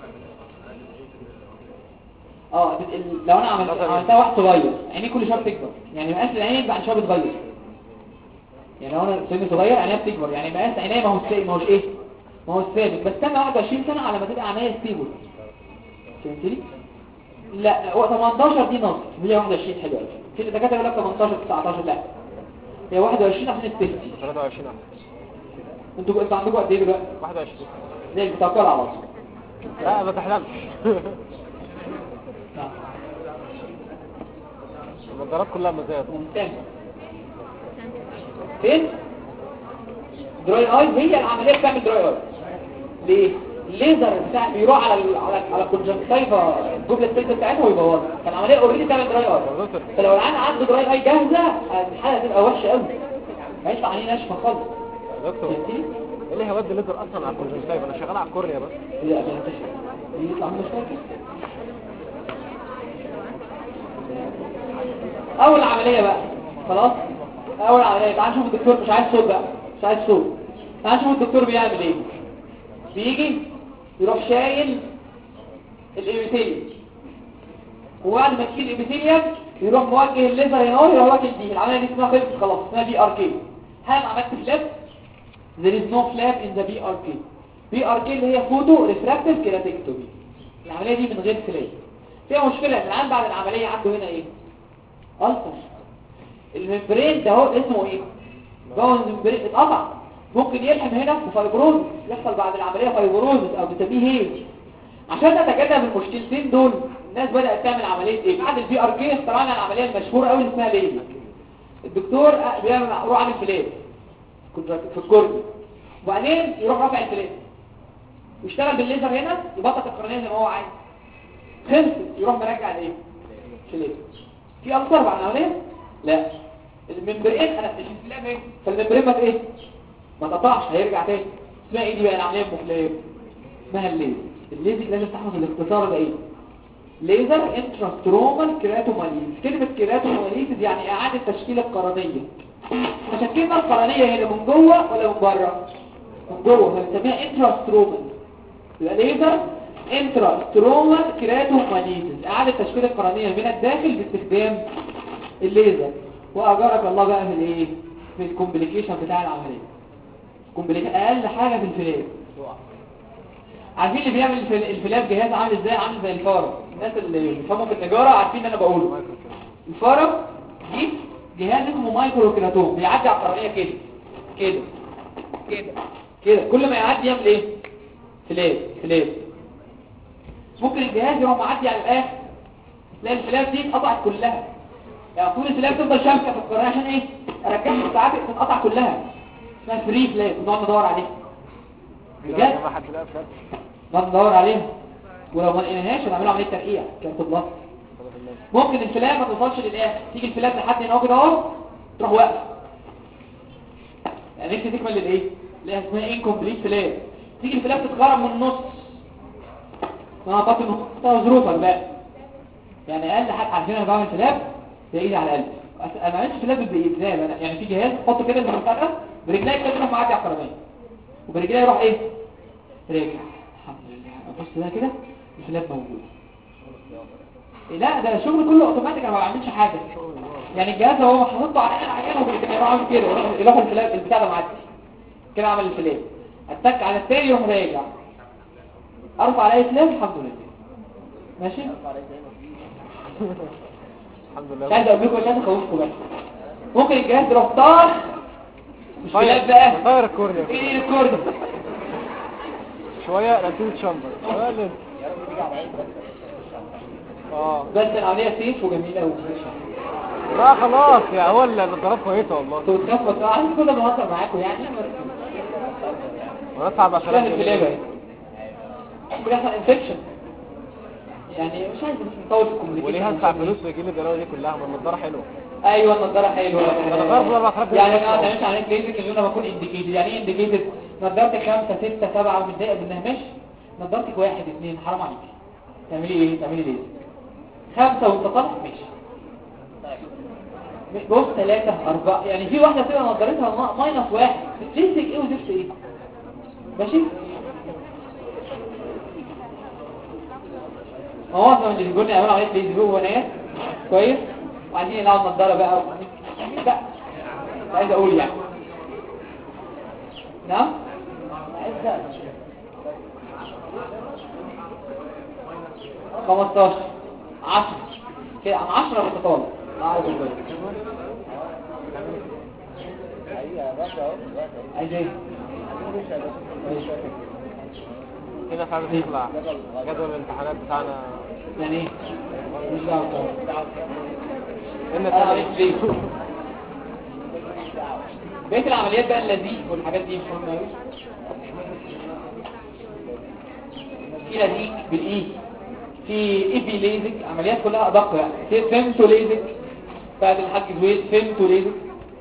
لو انا عملتها واحد صغير عينيه كل شويه بتكبر، يعني مقاس العين بعد شويه بتغير. يعني لو انا سن صغير عينيها بتكبر، يعني مقاس عينيا ما هوش ايه؟ ما هو ثابت، بس استنى 21 سنه على ما تبقى عينيا ستيبل. فهمتني؟ لا هو 18 دي نص، هي 21 حلوه قوي. في الدكاتره يقول لك 18 19، لا هي 21 عشان التست.
23
انتوا عندكم قد ايه دلوقتي؟
21
زي بتاكل على راسك.
لا ما تحلمش. النظارات كلها مزايا.
ممتاز. فين؟ دراي اي، هي العمليه بتعمل دراي اي. ليه؟ الليزر بتاع بيروح على الكونجكتيفا الجبله السيلز بتاعتها ويبوظها. فالعمليه اوريدي بتعمل دراي اي. فلو العيان عنده دراي اي جاهزه الحاله هتبقى وحشه قوي، هيطلع عليه ناشفه خالص.
دكتور ايه اللي هيودي الليزر اصلا على الكونجكتيفا؟ انا شغال على الكورنيا بس.
لا يطلع منه شويه. اول عمليه بقى خلاص. اول عمليه تعال نشوف الدكتور. مش عايز صوت بقى، مش عايز صوت. تعال نشوف الدكتور بيعمل ايه. بيجي يروح شايل الابيثيليوم، وبعد ما تشيل الابيثيليوم يروح موجه الليزر هنا يروح واكل دي. العمليه دي اسمها خلصت خلاص، اسمها بي ار كي. هل عملت فلاب؟ there is no flap in the BRK. BRK اللي هي فوتو ريفراكتيف كيراتكتومي. العمليه دي من غير فلاب. فيها مشكله ان العيان بعد العمليه عنده هنا ايه؟ ألسر. الممبرين ده هو اسمه ايه؟ جوه الممبرين اتقطع، ممكن يلحم هنا وفايبروز، يحصل بعد العمليه فايبروز او بنسميه هيج. عشان نتجنب المشكلتين دول الناس بدات تعمل عمليه ايه؟ بعد البي ار كي اخترعنا العمليه المشهوره قوي اللي اسمها ليزك. الدكتور بيعمل يروح عامل فلاب في الكورنيا، وبعدين يروح رافع الفلاب ويشتغل بالليزر هنا يبطط القرنيه زي ما هو عايز. خلصت يروح مرجع الايه؟ فلاب. في ألسر بعد العمليه؟ لا. الممبرين انا مش الفلاب ايه؟ فالممبرين ما ايه؟ ما تقطعش، هيرجع تاني. اسمها ايه دي بقى العمليه المفلاب؟ اسمها الليزر. الليزر لازم تحفظ الاختصار ده ايه؟ ليزر انتراسترومال كيراتوماليز. كلمه كيراتوماليز يعني اعاده تشكيل القرنيه. تشكيلنا القرنيه هنا من جوه ولا من بره؟ من جوه، فبنسميها انتراسترومال. يبقى ليزر انتراسترومال كيراتوماليز، اعاده تشكيل القرنيه من الداخل باستخدام الليزر. واجرك الله بقى في الايه؟ في الكومبليكيشن بتاع العمليه. الكومبليكيشن اقل حاجه في الفلاب. عارفين اللي بيعمل الفلاب جهاز عامل ازاي؟ عامل زي الفاره. الناس اللي بيفهموا في النجاره عارفين اللي انا بقوله. الفاره دي جهاز اسمه مايكرو كيراتوم، بيعدي على القرنيه كده كده كده كده، كل ما يعدي يعمل ايه؟ فلاب. ممكن الجهاز يروح معدي على الاخر تلاقي الفلاب دي اتقطعت كلها، يعني طول الفلاب تفضل شامكه في القرنيه عشان ايه؟ ارجعها ساعات تتقطع كلها، اسمها فري فلاب، نقعد ندور عليها بجد،
ما حد لا فلاب
نقعد ندور عليها، ولو ما لقيناهاش هنعملها عمليه ترقيع كانت بلاست. ممكن الفلاب ما توصلش للاخر، تيجي الفلاب لحد هنا كده اهو تروح واقفه، يعني نفسي تكمل للايه؟ اللي اسمها انكمبليت فلاب، تيجي الفلاب تتخرم من النص، انا باطي نقطه ظروفك بقى، يعني اقل حاجه عارفين انا بعمل فلاب بايدي على قلبي، انا ما عملتش فلاب بايدي ازاي، انا يعني في جهاز احطه كده بالمنطقه برجلي كده تروح معدي على القرنيه وبرجلي يروح ايه؟ راجع، الحمد لله ابص ده كده الفلاب موجود. لا ده الشغل كله اوتوماتيك، انا ما بعملش حاجه، يعني الجهاز هو حاطه على العيان وبرجلي يروح عامل كده، يروح الفلاب البتاع ده معدي كده، عمل الفلاب اتك على الثاني يروح راجع، ارفع عليه فلاب الحمد لله ماشي.
الحمد لله.
مش عايز اقول لكم عشان اخوفكم بس، ممكن الجهاز يروح طار مش فلاب بقى،
طاير الكورنيا
ايه الكورنيا
شويه لاتين شامبر شويه لازم
بس العمليه سيف وجميله وفريشه.
لا خلاص يا هو الضرب كويسه والله.
انتوا بتخافوا بقى، عايز كل ما اهزر معاكم يعني
ونسعى ب 10,000 جنيه
بيحصل انفكشن، يعني مش عايز نطول في الكوميونيكيشن.
وليه هدفع فلوس ويجي لي البلاوي دي كلها؟ ما النضاره حلوه.
ايوه النضاره حلوه،
النضاره ب 4,000
يعني انا مش عارف ليزك اللي انا بكون انديكيتد، يعني ايه انديكيتد؟ نضارتك 5 6 7 ومتضايقه منها ماشي، نضارتك 1 2 حرام عليك، تعملي ايه؟ تعملي ليزك 5 وانت طالع ماشي، بص 3 4، يعني في واحده بتبقى نضارتها -1 ليزك ايه وزفت ايه ماشي. هو اصلا اللي بيقولني اعملوا عمليه ليزك هو ناس كويس وعايزين يلعبوا النضاره بقى لا عايز اقول يعني نعم 15 10 كده عن 10 بتطالع عايز ايه
كده فعلا يطلع جدول الامتحانات بتاعنا
يعني ايه مش دعوه بقية العمليات بقى اللذيذ والحاجات دي مش مهمة قوي. في لذيذ بالاي، في ايبي ليزك، عمليات كلها ادق يعني، في فيمتو ليزك بعد الحاج زويل، فيمتو ليزك.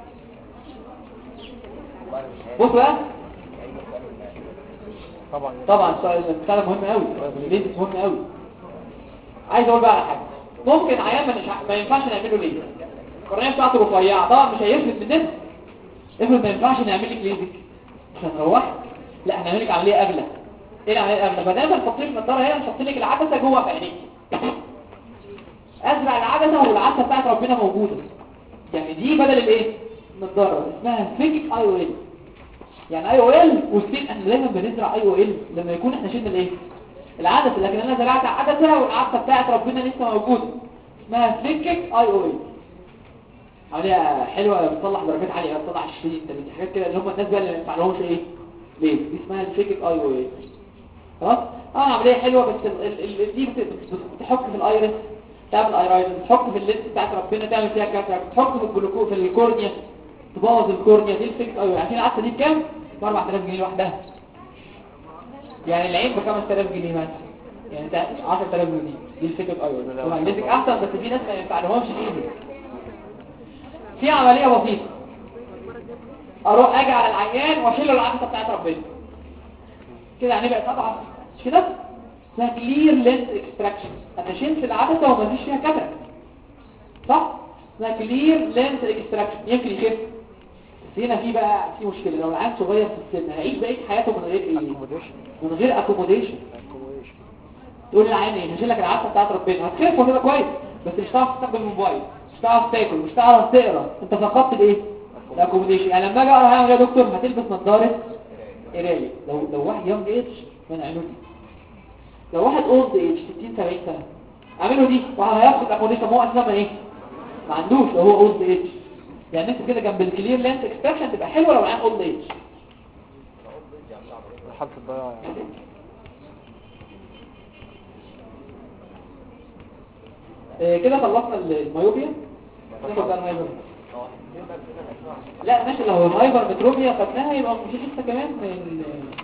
بص بقى طبعا السؤال ده مهم قوي، ليزك مهم قوي. عايز اقول بقى على حاجه، ممكن عيان ما ينفعش نعمله ليزك، القرنيه بتاعته رفيعه طبعا مش هيفرق مننا، افرض ما ينفعش نعمل لك ليزك مش هنروح، لا هنعمل لك عمليه اغلى. ايه العمليه الاغلى؟ بدل ما نحط لك النضاره هنا نحط لك العدسه جوه في عينيك، ازرع العدسه والعدسه بتاعت ربنا موجوده، يعني دي بدل الايه النضاره، اسمها فيجيك اي او ال، يعني اي او ال وستيل. احنا دايما بنزرع اي او ال لما يكون احنا شلنا الايه العدسه، لكن انا زرعت عدسه والعدسه بتاعت ربنا لسه موجوده، اسمها فيجيك اي او ال، عمليه حلوه بتطلع درجات عاليه، بتطلع 20 30 حاجات كده، اللي هم الناس بقى اللي ما ينفعلهمش ايه ليه، دي اسمها الفيجيك اي او ال. خلاص عمليه حلوه، بس دي بتحك في الايرس، تعمل ايرايدس، تحك في اللينس بتاعت ربنا، تعمل فيها كاتراكت، تحك في الجلوكوز في الكورنيا، تبوظ الكورنيا. دي الفيجيك اي او ال. عارفين العدسه دي بكام؟ ب 4000 جنيه لوحدها، يعني العين ب 5000 جنيه مثلا، يعني ده 10000 جنيه. دي الفيجيك اي او ال. طبعا الليزك احسن، بس في ناس ما ينفعلهمش ايدي. في عمليه بسيطه، اروح اجي على العيان واشيل له العدسه بتاعت ربنا كده، يعني بقت اضعف مش كده، اسمها كلير لينس اكستراكشن، انا شلت العدسه وما فيش فيها كاتراكت صح، اسمها كلير لينس اكستراكشن، يمكن يخف. بس هنا في بقى في مشكله، لو العيان صغير في السن هيعيش بقيه حياته من غير ايه؟ من غير اكوموديشن. تقول للعيان ايه؟ هشيل لك العدسه بتاعت ربنا، هتخف وهتبقى كويس، بس مش هتعرف تستخدم الموبايل، مش هتعرف تاكل، مش هتعرف تقرا، انت فقدت الايه الاكوموديشن. يعني لما اجي اقرا هعمل يا دكتور؟ هتلبس نظاره قرايه. لو واحد يونج ايج من عينه دي، لو واحد اولد ايج 60 70 سنه اعمله دي وهياخد اكوموديشن. هو اساسا ايه ما عندوش، هو اولد ايج. يعني انت كده جنب الكلير لينس اكستراكشن تبقى حلوه لو معاه اولد ايج.
حالة الضياع
كده خلصنا الميوبيا. ناخد بقى الهايبر. لا ماشي، لو الهايبر متروبيا خدناها يبقى مش لسه كمان من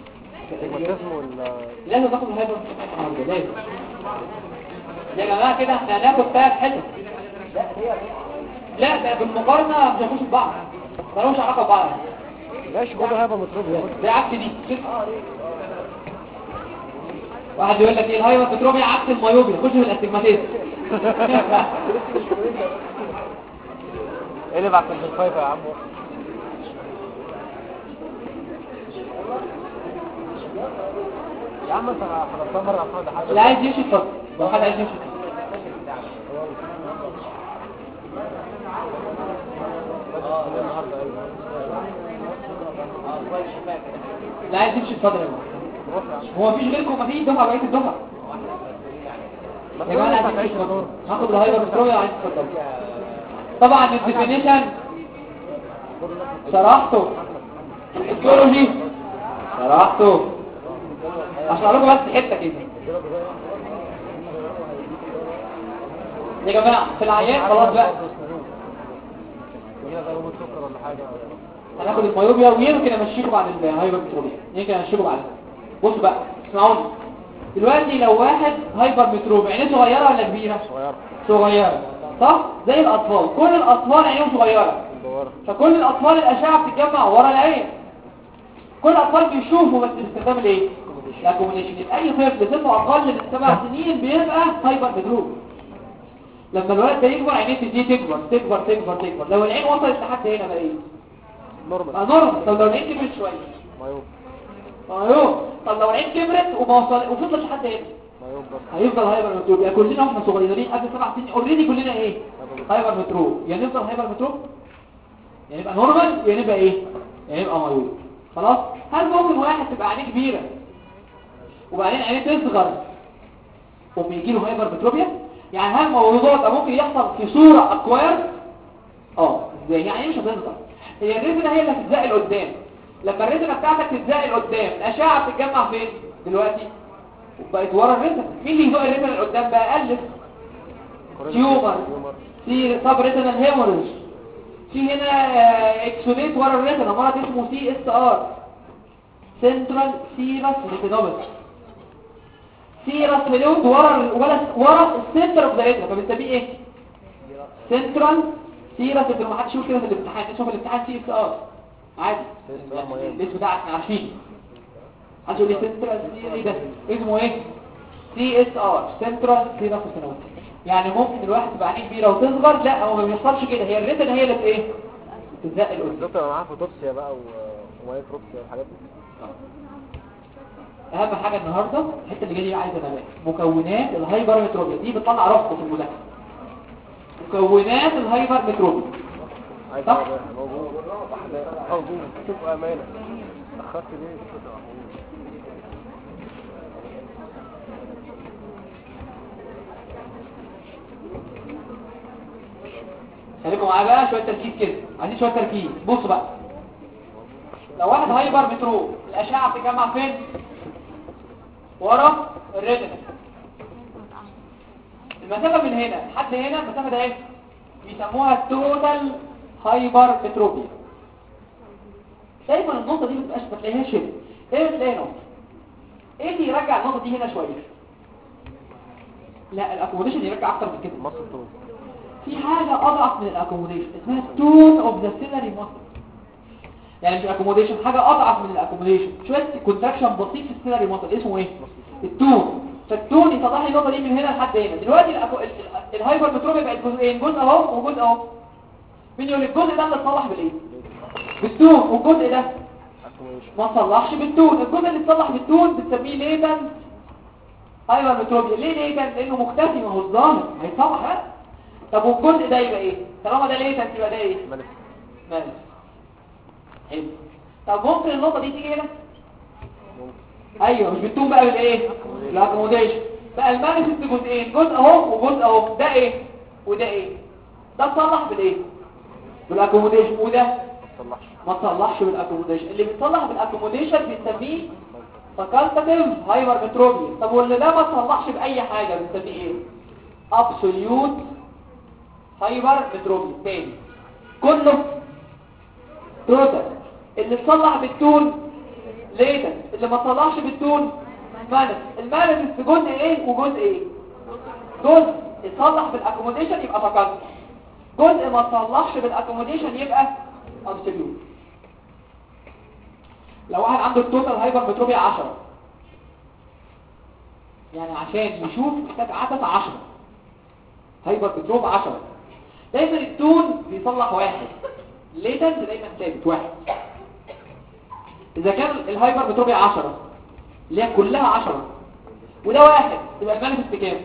لازم ناخد الهايبر متروبيا. لازم يا جماعه كده احنا هناخد 3 حصص. لا ده بالمقارنه مش هنخش في بعض، مالهمش علاقه ببعض.
ماشي خدوا هايبر متروبيا
ده عكس دي. واحد يقول لك ايه الهايبر متروبيا عكس الميوبيا، خش في الاستجماتيزم.
ايه اللي بعد الفايفة يا عم؟ يا عم انت خلصتها مرة عشان ده حاجة.
اللي عايز يمشي اتفضل، لو حد عايز يمشي اللي عايز يمشي اتفضل يا جماعه. هو مفيش غيركم؟ مفيش دفعه بقيه الدفعه يا جماعه. عايز يمشي هاخد الهايبر متروبيا وعايز اتفضل. طبعا الديفينيشن شرحته، الفيزيولوجي شرحته، اشرح لكم بس حته كده يا جماعه. في العيان خلاص بقى هناخد الميوبيا ويمكن امشيكم بعد الهايبر متروبيا، يمكن امشيكم بعدها. بصوا بقى اسمعوني دلوقتي، لو واحد هايبر متروبيا عينيه صغيره ولا كبيره؟ صغيره صح؟ زي الاطفال، كل الاطفال عينيهم صغيره، فكل الاطفال الاشعه بتتجمع ورا العين. كل الاطفال بيشوفوا بس باستخدام الايه؟ الاكوموديشن. اي طفل سنه اقل من 7 سنين بيبقى هايبر متروب. لما الولد ده يكبر عينيه تبتدي تكبر تكبر تكبر تكبر. لو العين وصلت لحد هنا بقى ايه؟ نورمال. نورمال. طب لو العين كبرت شويه
مايوب.
ايوه. طب لو العين كبرت وما وصلت لحد هنا هيفضل هايبر متروب. يعني كلنا واحنا صغيرين قبل 7 سنين اوريدي كلنا ايه؟ هايبر متروب. يعني نفضل هايبر متروب، يعني يبقى نورمال، يعني يبقى ايه؟ يعني يبقى مايوب. خلاص. هل ممكن واحد تبقى عينيه كبيره وبعدين عينيه تصغر وبيجي له هايبر متروبيا؟ يعني هل الموضوع ده ممكن يحصل في صوره اكواير؟ ازاي يعني؟ مش هتصغر، هي الريتنا هي اللي هتتزق لقدام. لما الريتنا بتاعتك تتزق لقدام الاشعه بتتجمع فين دلوقتي؟ وبقت ورا الريتنا. مين اللي يزق الريتنا لقدام بقى؟ الف تيومر، في سب ريتنال هيموريج، في هنا اكسوديت ورا الريتنا مرض اسمه CSR سنترال سيرس ريتينوباثي. سيرس فلويد ورا السنتر اوف ذا ريتنا، فبنسميه ايه؟ سنترال سيرس. ما حدش يقول كده في الامتحان، اسمه في الامتحان CSR عادي، الاسم ده احنا عارفينه. حد يقول لي سنترال سيرس ايه ده؟ اسمه ايه؟ CSR سنترال سيرس ريتينوباثي. يعني ممكن الواحد تبقى عينيه كبيره وتصغر؟ لا، هو ما بيحصلش كده، هي الريتنا هي اللي ايه؟ تتزق لقدام.
دكتور معاه فوتوبسيا بقى ومايكروبسيا والحاجات دي.
اهم حاجه النهارده الحته اللي جايه دي عايزه نبات. مكونات الهايبر متروبيا دي بتطلع رفض في المذاكره. مكونات الهايبر متروبيا
صح؟ موجود. شوف امانه اخرت ليه؟
خليكم معايا بقى شويه تركيز كده، عايزين شويه تركيز. بصوا بقى، لو واحد هايبر متروب الاشعه بتتجمع فين؟ ورا الريتنا. المسافه من هنا لحد هنا المسافه ده ايه؟ بيسموها التوتال هايبر متروبيا. دايما النقطه دي ما تلاقيهاش هنا. ايه بتلاقي نقطه؟ ايه اللي يرجع النقطه دي هنا شويه؟ لا، الاكوموديشن يرجع اكتر من كده.
مصر طول.
في حاجه اضعف من الاكوموديشن اسمها تون اوف ذا سيلري ماسل. يعني مش الاكوموديشن، حاجه اضعف من الاكوموديشن، شويه كونتراكشن بسيط في السيلري ماسل اسمه ايه؟ التون. فالتون يطلع لي النقطه دي من هنا لحد هنا. دلوقتي الهايبر متروبيا بقت جزئين، جزء اهو وجزء اهو. مين يقول الجزء ده اللي اتصلح بالايه؟ بالتون، والجزء ده ما صلحش بالتون. الجزء اللي اتصلح بالتون بنسميه ليتنت هايبر متروبيا. ليه ليتنت؟ لانه مختفي، ما هو الظاهر هيتصلح بقى. طب والجزء ده يبقى ايه؟ طالما ده ليتنت يبقى ده ايه؟ مالك. حلو. طب ممكن النقطه دي تيجي هنا؟ ايوه، مش بالتون بقى بالايه؟ الاكوموديشن. بقى المانيفست جزئين، جزء اهو وجزء اهو. ده ايه وده ايه؟ ده اتصلح بالايه؟ بالاكوموديشن. وده ما تصلحش بالاكوموديشن. اللي بيتصلح بالاكوموديشن بنسميه فاكولتاتيف هايبرمتروبيا. طب واللي ده ما تصلحش باي حاجه بنسميه ايه؟ ابسوليوت هايبرمتروبيا. تاني كله توتال. اللي تصلح بالتون ليتر، اللي ما تصلحش بالتون مانس. المانس في جزء ايه وجزء ايه؟ جزء يتصلح بالاكوموديشن يبقى فاكولتاتيف، جزء ما تصلحش بالاكوموديشن يبقى ابسوليوت. لو واحد عنده التوتال هايبرمتروبيا 10، يعني عشان يشوف محتاج عدد 10 هايبرمتروب 10، دايما التون بيصلح واحد، ليتنت دايما ثابت واحد. اذا كان الهايبرمتروبيا 10 اللي هي كلها 10 وده واحد، يبقى المانيفست بكام؟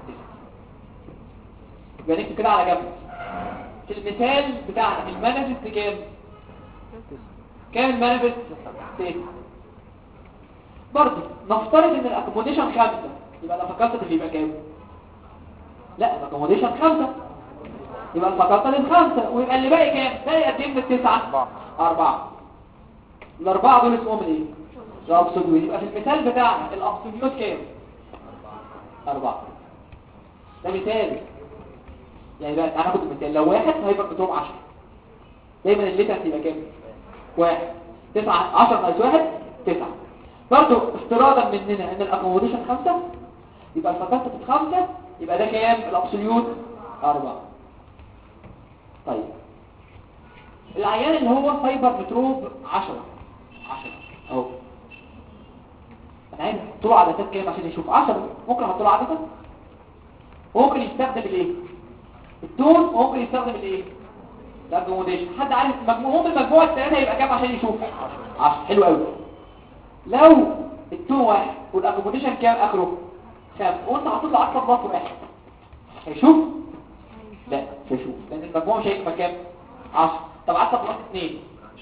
يبقى نكتب كده على جنب في المثال بتاعنا المانيفست كام؟ كام المانيفست؟ 6. برضه نفترض ان الاكوموديشن 5، يبقى الفاكولتاتيف يبقى كام؟ لا الاكوموديشن 5 يبقى الفاكولتاتيف 5، ويبقى اللي باقي كام؟ باقي قد ايه من التسعة؟ 4. الاربعه دول اسمهم ايه؟ الابسوليوت. يبقى في المثال بتاعنا الابسوليوت كام؟ 4. ده مثال يعني. بقى انا هاخد مثال، لو واحد هايبرمتروب 10 دايما الليتنس يبقى كام؟ 1. 9 10 ناقص 1 9. برضه افتراضا مننا ان الاكوموديشن 5 يبقى الفاكولتاتيف 5، يبقى ده كام؟ الابسوليوت 4. طيب العيان اللي هو هايبرمتروب 10 اهو، انا عايز احط له عدسات كام عشان يشوف 10؟ ممكن احط له عدسه، ممكن يستخدم الايه؟ التون، ممكن يستخدم الايه؟ الاكوموديشن. حد عارف مجموعهم المجموعه الثلاثه يبقى كام عشان يشوف 10؟ حلو قوي. لو التون 1 والاكوموديشن كام اخره 5 وانت حاطط له عدسه بلس 1 هيشوف؟ لا مش هيشوف، لان المجموع مش هيبقى كام 10. طب عدسه بلس 2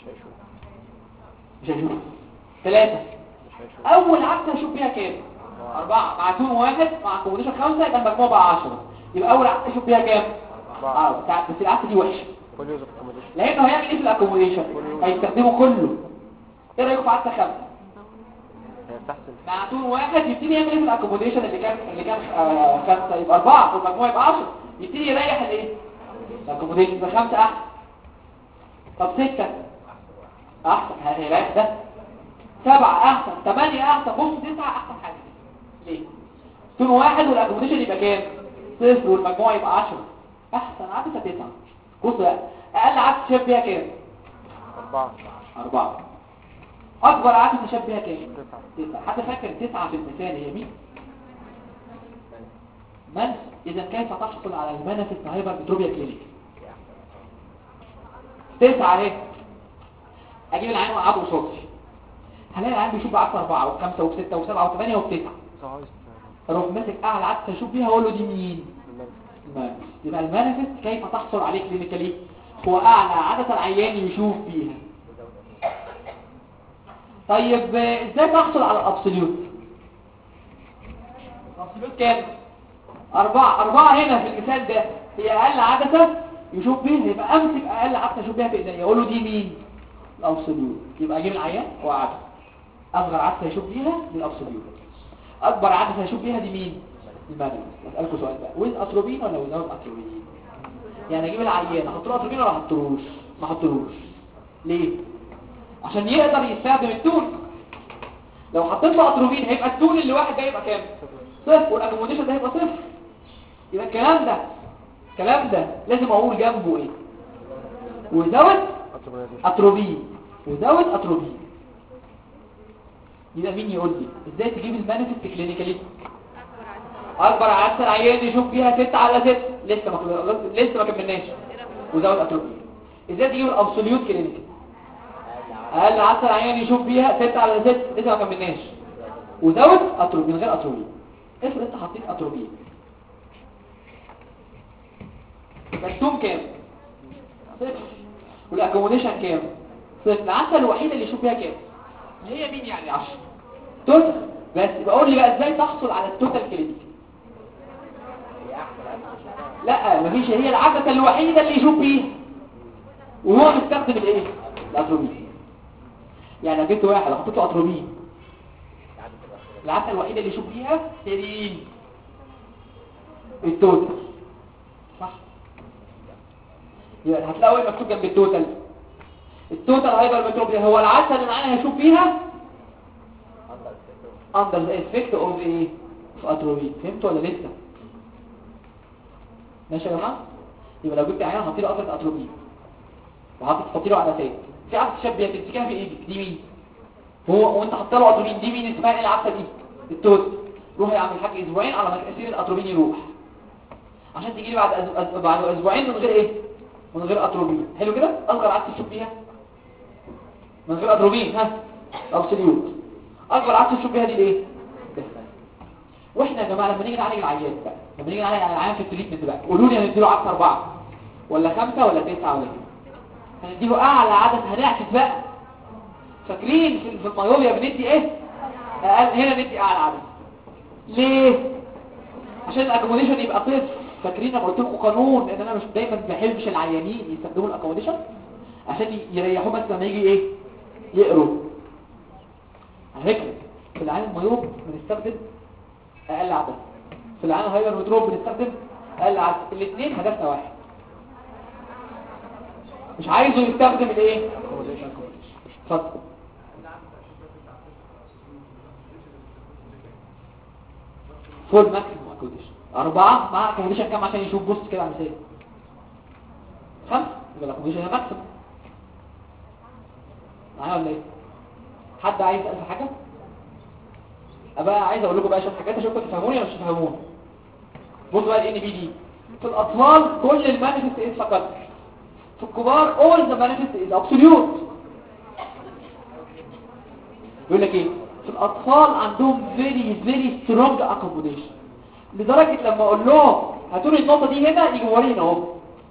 مش هيشوف. 3 اول عدسه هشوف بيها كام؟ 4 مع تون 1 مع اكوموديشن 5 يبقى المجموع بقى 10. يبقى اول عدسه اشوف بيها كام؟ 4. بس العدسه دي وحشه لانه هيعمل ايه في الاكوموديشن؟ هيستخدمه كله. ايه رايكم في عدسه 5 مع تون 1 يبتدي يعمل ايه في الاكوموديشن اللي كان 5 يبقى 4 والمجموع يبقى 10، يبتدي يريح الايه؟ الاكوموديشن. يبقى 5 احسن. طب 6 احسن، هيريح ده. 7 احسن. 8 احسن. بص 9 احسن حاجه. ليه؟ تون 1 والاكوموديشن يبقى كام؟ 0 والمجموع يبقى 10. احسن عدسه 9. بص بقى اقل عدسه شاف بيها كام؟ 4. اكبر عدسه شاف بيها كام؟ 9. حد فاكر 9 في المثال هي مين؟ من؟ اذا كيف تحصل على المانيفست هايبرمتروبيا كلينيك؟ 9 اهي. اجيب العين واقعده قصادي، هلاقي العين بيشوف بعدسه 4 و5 و6 و7 و8 و9. اروح ماسك اعلى عدسه اشوف بيها واقول له دي مين؟ المانيفست. يبقى المانيفست كيف تحصل عليه كلينيكالي؟ هو اعلى عدسه العيان يشوف بيها. طيب ازاي تحصل على الابسوليوت؟ الابسوليوت كام؟ 4. 4 هنا في المثال ده هي اقل عدسه يشوف بيها، يبقى امسك اقل عدسه اشوف بيها في ايديا اقول له دي مين؟ الابسوليوت. يبقى اجيب العيان واقعده، اصغر عدسه يشوف بيها دي الابسوليوت، اكبر عدسه يشوف بيها دي مين؟ المانيفست. اسالكم سؤال بقى، ويز اتروبين ولا ويزاوت اتروبين؟ يعني اجيب العيان احط له اتروبين ولا احطلوش؟ ما احطلوش. ليه؟ عشان يقدر يستخدم التون. لو حطيت له اتروبين هيبقى التون اللي واحد ده يبقى كام؟ 0 والاكوموديشن ده هيبقى 0. يبقى الكلام ده لازم اقول جنبه ايه؟ وزود اتروبين. وزود اتروبين. يبقى مين يقول لي ازاي تجيب المانيفست كلينيكالي؟ اكبر عدسه العيان يشوف بيها 6 على 6. لسه ما كملناش. وزود اتروبين. ازاي تجيب الابسوليوت كلينيكالي؟ اقل عدسه العيان يشوف بيها 6 على 6. لسه ما كملناش. وزود اتروبين من غير اتروبين. افرض انت حطيت اتروبين، التوم كام؟ 0. والاكوموديشن كام؟ 0. العدسه الوحيده اللي يشوف بيها كام؟ هي مين يعني؟ 10 توتال. بس يبقى قول لي بقى ازاي تحصل على التوتال كلينيك؟ لا مفيش، هي العدسه الوحيده اللي يشوف بيها وهو مستخدم الايه؟ الاتروبين. يعني لو جبت واحد وحطيت له اتروبين العدسه الوحيده اللي يشوف بيها هي دي التوتال، صح؟ يبقى هتلاقوا ايه مكتوب جنب التوتال؟ التوتال هايبر متروبيا هو العدسه اللي معانا هيشوف بيها under the effect of ايه؟ of اتروبين. فهمتوا ولا لسه؟ ماشي يا جماعه؟ يبقى لو جبت عيان حطي له قطره اتروبين وحطي له عدسات، في عدسه شاب تمسكها في ايدك دي مين؟ هو وانت حاطه له اتروبين دي مين اسمها ايه العدسه دي؟ التوتال. روح يا عم الحاج اسبوعين على ما تاثير الاتروبين يروح عشان تيجي لي بعد اسبوعين من غير ايه؟ من غير اتروبين. حلو كده؟ اصغر عدسه تشوف بيها من غير اتروبين ها ابسوليوت. اكبر عدسه تشوف بيها دي الايه؟ واحنا يا جماعه لما نيجي نعالج العيان بقى، لما نيجي نعالج العيان في التريتمنت بقى قولوا لي هنديله عدسه 4 ولا 5 ولا 9 ولا ايه؟ هنديله اعلى عدسه. هنعكس بقى، فاكرين في المايوبيا بندي ايه؟ اقل. هنا ندي اعلى عدسه. ليه؟ عشان الاكوموديشن يبقى طفل. فاكرين انا قلت لكم قانون ان انا مش دايما ما بحبش العيانين يستخدموا الاكوموديشن عشان يريحوا بس لما يجي ايه؟ يقروا. على فكره في العين المايوب بنستخدم اقل عدسه، في العين الهايبر متروب بنستخدم اقل عدسه. الاثنين هدفنا واحد، مش عايزه يستخدم الايه؟ اتفضل. فول ماكسيموم اكوموديشن 4 مع اكوموديشن كام عشان يشوف؟ بص كده على المثال 5 يبقى الاكوموديشن هي ماكسيموم. معايا ولا ايه؟ حد عايز يسال في حاجه؟ ابقى عايز اقول لكم بقى شويه حاجات اشوفكم تفهموني ولا مش تفهموني. بصوا بقى الان بي دي في الاطفال كل المانيفست از فقط، في الكبار all the manifest is absolute. يقول لك ايه؟ في الاطفال عندهم very strong accommodation لدرجه لما اقول لهم هاتوا لي النقطه دي هنا يجوا ورينا اهو.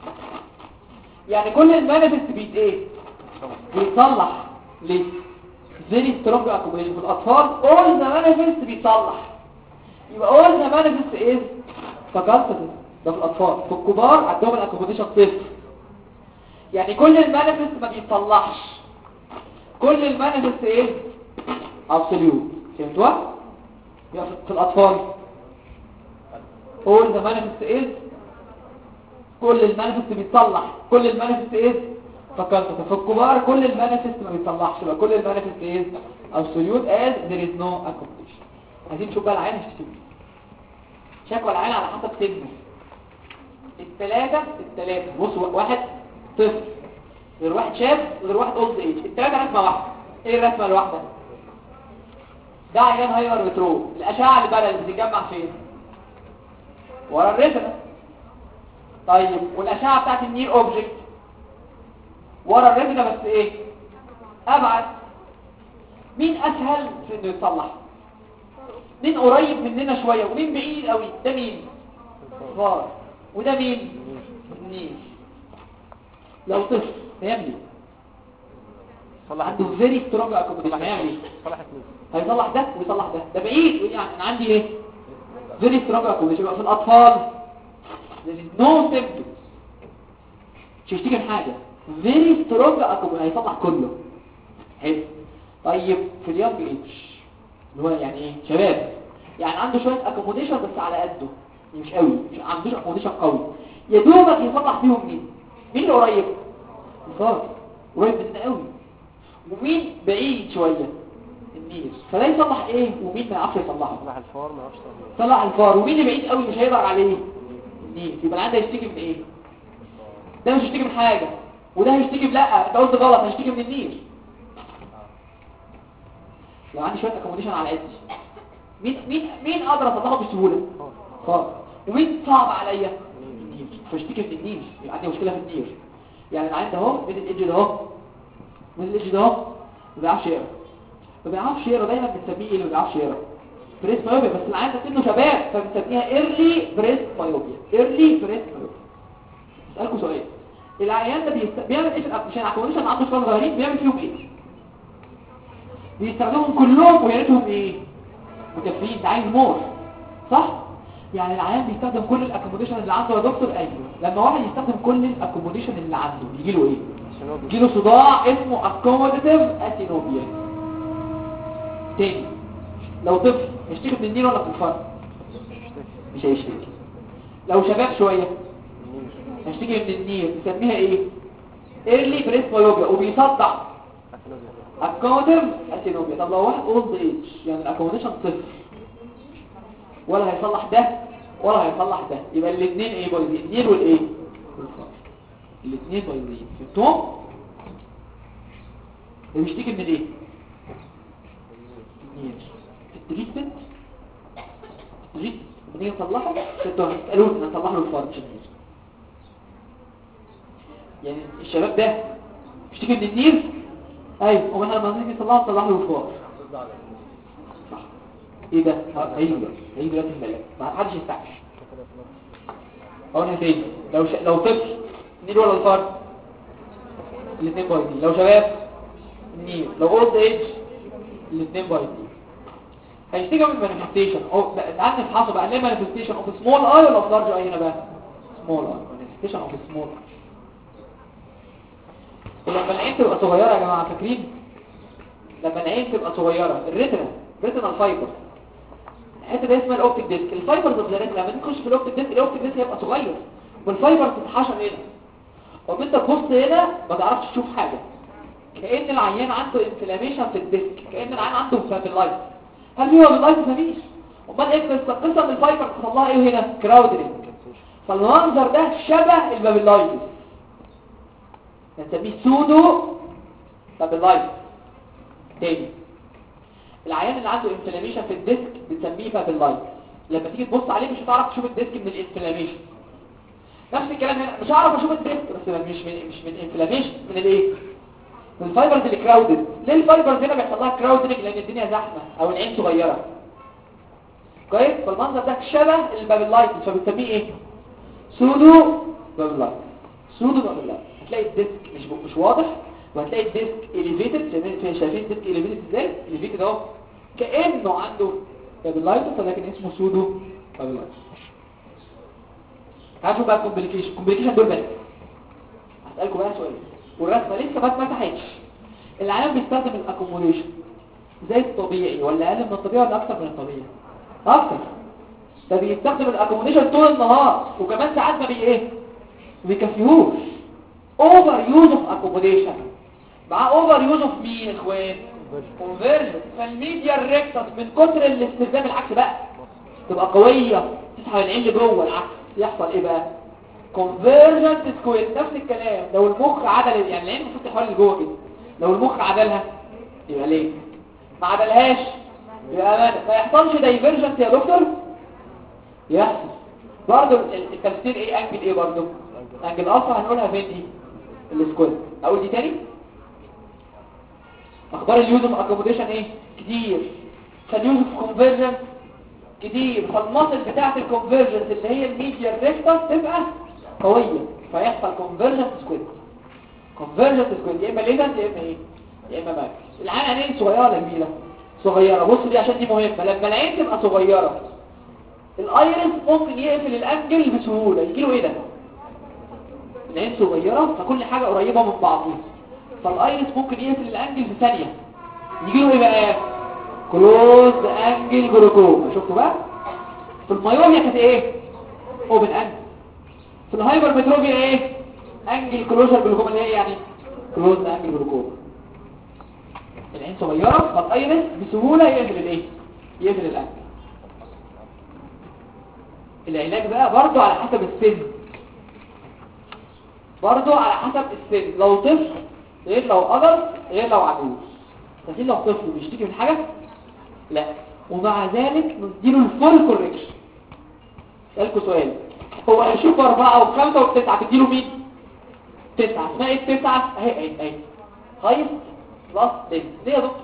يعني كل المانيفست ايه؟ بيتصلح ليه؟ very strong accommodation. في الاطفال all the manifest بيتصلح. يبقى all the manifest is فقط ده في الاطفال. في الكبار عندهم الاكوموديشن صفر. يعني كل المانيفست ما بيتصلحش، كل المانيفست ايه؟ ابسوليوت. فهمتوا؟ يبقى في الاطفال all the manifest is كل المانيفست بيتصلح، كل المانيفست is فقط. في الكبار كل المانيفست ما بيتصلحش، يبقى كل المانيفست is absolute as there is no accommodation. عايزين نشوف بقى العين هتشتكي شكوى العين على حسب سنه. الثلاثه بصوا، واحد طفل غير واحد شاب غير واحد اولد ايج، الثلاثه رسمه واحده. ايه الرسمه الواحده؟ ده عيان هايبر متروب. الاشعه اللي بقى اللي بتتجمع فين؟ ورا الريتنا. طيب والاشعه بتاعت النير اوبجكت ورا الريتنا بس ايه؟ ابعد. مين اسهل في انه يتصلح؟ مين قريب مننا شويه ومين بعيد قوي؟ ده مين؟ فار. وده مين؟ النير. لو طفل هيعمل ايه؟ عنده فيري سترونج اكوموديشن هيعمل ايه؟ هيصلح ده ويصلح ده. ده بعيد يعني انا عندي ايه؟ فيري سترونج اكوموديشن. يبقى في الاطفال نو سيمبتومز مش هيشتكي من حاجه، فيري سترونج اكوموديشن هيصلح كله. حلو. طيب في اليونج ايج اللي هو يعني ايه؟ شباب يعني عنده شويه اكوموديشن بس على قده، مش قوي، مش عندوش اكوموديشن قوي، يا دوبك يصلح بيهم مين اللي قريب؟ الفار قريب مننا قوي. ومين بعيد شويه؟ النير. فده يصلح ايه ومين ما يعرفش يصلحه؟
صلح الفار ما يعرفش
صلح الفار. ومين اللي بعيد قوي مش هيقدر عليه؟ النير. يبقى العيان ده يشتكي من ايه؟ ده مش هيشتكي من حاجه وده هيشتكي لا انت قلت غلط، هيشتكي من النير. لو عندي شويه اكوموديشن على قدي مين اقدر اصلحه بسهوله؟ فار. ومين صعب عليا؟ النير. فاشتكي من النير. يبقى عندي مشكله في النير. يعني العين ده اهو من الايدج ده اهو من الايدج ده اهو ما بيعرفش يقرا، ما بيعرفش يقرا. دايما بنسميه اللي ما بيعرفش يقرا بريس مايوبيا. بس العين ده سنه شباب فبنسميها ايرلي بريس مايوبيا. ايرلي بريس مايوبيا. اسالكم سؤال، العيان ده بيعمل ايه في الابليكيشن؟ اكوموديشن عنده شويه صغيرين بيعمل فيهم ايه؟ بيستخدمهم كلهم ويا ريتهم ايه؟ مكفيين. ده عايز مور صح؟ يعني العيان بيستخدم كل الاكوموديشن اللي عنده يا دكتور. ايوه لما واحد يستخدم كل الاكوموديشن اللي عنده يجي له ايه؟ يجي له صداع اسمه اكوموديتيف اثينوبيا. تاني لو طفل يشتكي من النيل ولا من الفرق؟ مش هيشتكي. لو شباب شويه يشتكي من النيل نسميها ايه؟ ايرلي بريسبيوبيا وبيصدع اكوموديتيف اثينوبيا. طب لو واحد اولد ايج يعني الاكوموديشن صفر ولا هيصلح ده ولا هيصلح ده، يبقى الاثنين ايه بايظين؟ النيل والايه؟ الاثنين بايظين. فهمتوا؟ بيشتكي من ايه؟ النيل. التريتمنت بنيجي نصلحه تسالوني نصلح له الفرج يعني الشباب ده بيشتكي من النيل. ايوه واحنا لما نيجي نصلح له الفرج صح. ايه ده؟ هيجي دلوقتي الملك ما حدش يستعجل. هنا فين؟ لو طفل النيل ولا الفرج؟ الاثنين بايظين. لو شباب النيل. لو اولد ايج الاثنين بايظين. هيشتكي من مانيفستيشن او تعال نفحصه بقى. ليه مانيفستيشن اوف سمول اي ولا اوف لارج اي؟ هنا بقى سمول اي. مانيفستيشن اوف سمول اي. لما العين تبقى صغيره يا جماعه فاكرين لما العين تبقى صغيره الريتينال فايبر الحته دي اسمها الاوبتيك ديسك. الفايبرز اوف ذا ريتنا لما تخش في الاوبتيك ديسك هيبقى صغير والفايبر تتحشر هنا وانت تبص هنا ما تعرفش تشوف حاجه كأن العيان عنده انفلاميشن في الديسك كأن العيان عنده فابيلايتس. هل هو فابيلايتس؟ مفيش. امال ايه القصه ان الفايبر حصل لها ايه هنا؟ كراودنج. فالمنظر ده شبه الفابيلايتس بنسميه سودو فابيلايتس. تاني العيان اللي عنده انفلاميشن في الديسك بنسميه فابيلايتس. لما تيجي تبص عليه مش هتعرف تشوف الديسك من الانفلاميشن. نفس الكلام هنا مش هعرف اشوف الديسك بس مش من انفلاميشن من الايه؟ من الفايبرز اللي كراودد. ليه الفايبرز هنا بيحصل لها كراودنج؟ لان الدنيا زحمه او العين صغيره. كويس. فالمنظر ده شبه البابيلايتس فبنسميه ايه؟ سودو بابيلايتس. سودو بابيلايتس. هتلاقي الديسك مش واضح وهتلاقي الديسك اليفيتد. شايفين الديسك اليفيتد ازاي؟ اليفيتد اهو كانه عنده بابيلايتس ولكن اسمه سودو بابيلايتس. هاتوا بقى الكومبليكيشن دول بس. هسألكم بقى سؤال والرسمه لسه ما اتمسحتش. العيان بيستخدم الاكوموديشن زي الطبيعي ولا اقل من الطبيعي ولا اكتر من الطبيعي؟ اكتر. ده بيستخدم الاكوموديشن طول النهار وكمان ساعات ما بيكفيهوش. اوفر يوز اوف اكوموديشن مع اوفر يوز اوف مين يا اخوان؟ كونفيرجن. فالميديا ريكتس من كتر الاستخدام العكس بقى تبقى قويه تسحب العين لجوه. العكس يحصل ايه بقى؟ كونفيرجنت سكوير. نفس الكلام لو المخ عدل يعني العين المفروض تحول لجوه كده. لو المخ عدلها يبقى ليه؟ ما عدلهاش يبقى ما يحصلش دايفرجنت يا دكتور. يحصل برضه التفسير ايه؟ انجل ايه برضه؟ انجل الفا. هنقولها فين دي؟ السكوير. اقول دي تاني. اخبار اليوز اوف اكوموديشن ايه؟ كتير. فاليوز اوف كونفيرجنت كتير. فالمصل بتاعت الكونفيرجنت اللي هي الميديا ريكتس تبقى قويه فيحصل كونفيرجنت سكوير. كونفيرجنت سكوير يا اما ليزنت يا اما ايه؟ يا اما ماكس. العين عينين صغيره ولا كبيره؟ صغيره. بص دي عشان دي مهمه. لما العين تبقى صغيره الايرس ممكن يقفل الانجل بسهوله. يجيله ايه ده؟ العين صغيره فكل حاجه قريبه من بعضها فالايرس ممكن يقفل الانجل في ثانيه. يجيله ايه بقى؟ كلوز انجل جلوكوما. شفتوا بقى؟ في المايوميا كانت ايه؟ اوبن انجل. في الهايبرمتروبيا ايه؟ انجل كلوزر جلوكوما اللي هي يعني كلوز انجل جلوكوما. العين صغيره فالايرس بسهوله يقفل الايه؟ يقفل الانجل. العلاج بقى برضو على حسب السن. برضو على حسب السن. لو طفل غير لو أدلت غير لو عجوز. لكن لو طفل بيشتكي من حاجة لا ومع ذلك نديله الفول كوريكشن. اسألكوا سؤال. هو هيشوف 4 و5 و9 تديله مين؟ 9. اسمها ايه 9؟ اهي هايست بلس ليه يا دكتور؟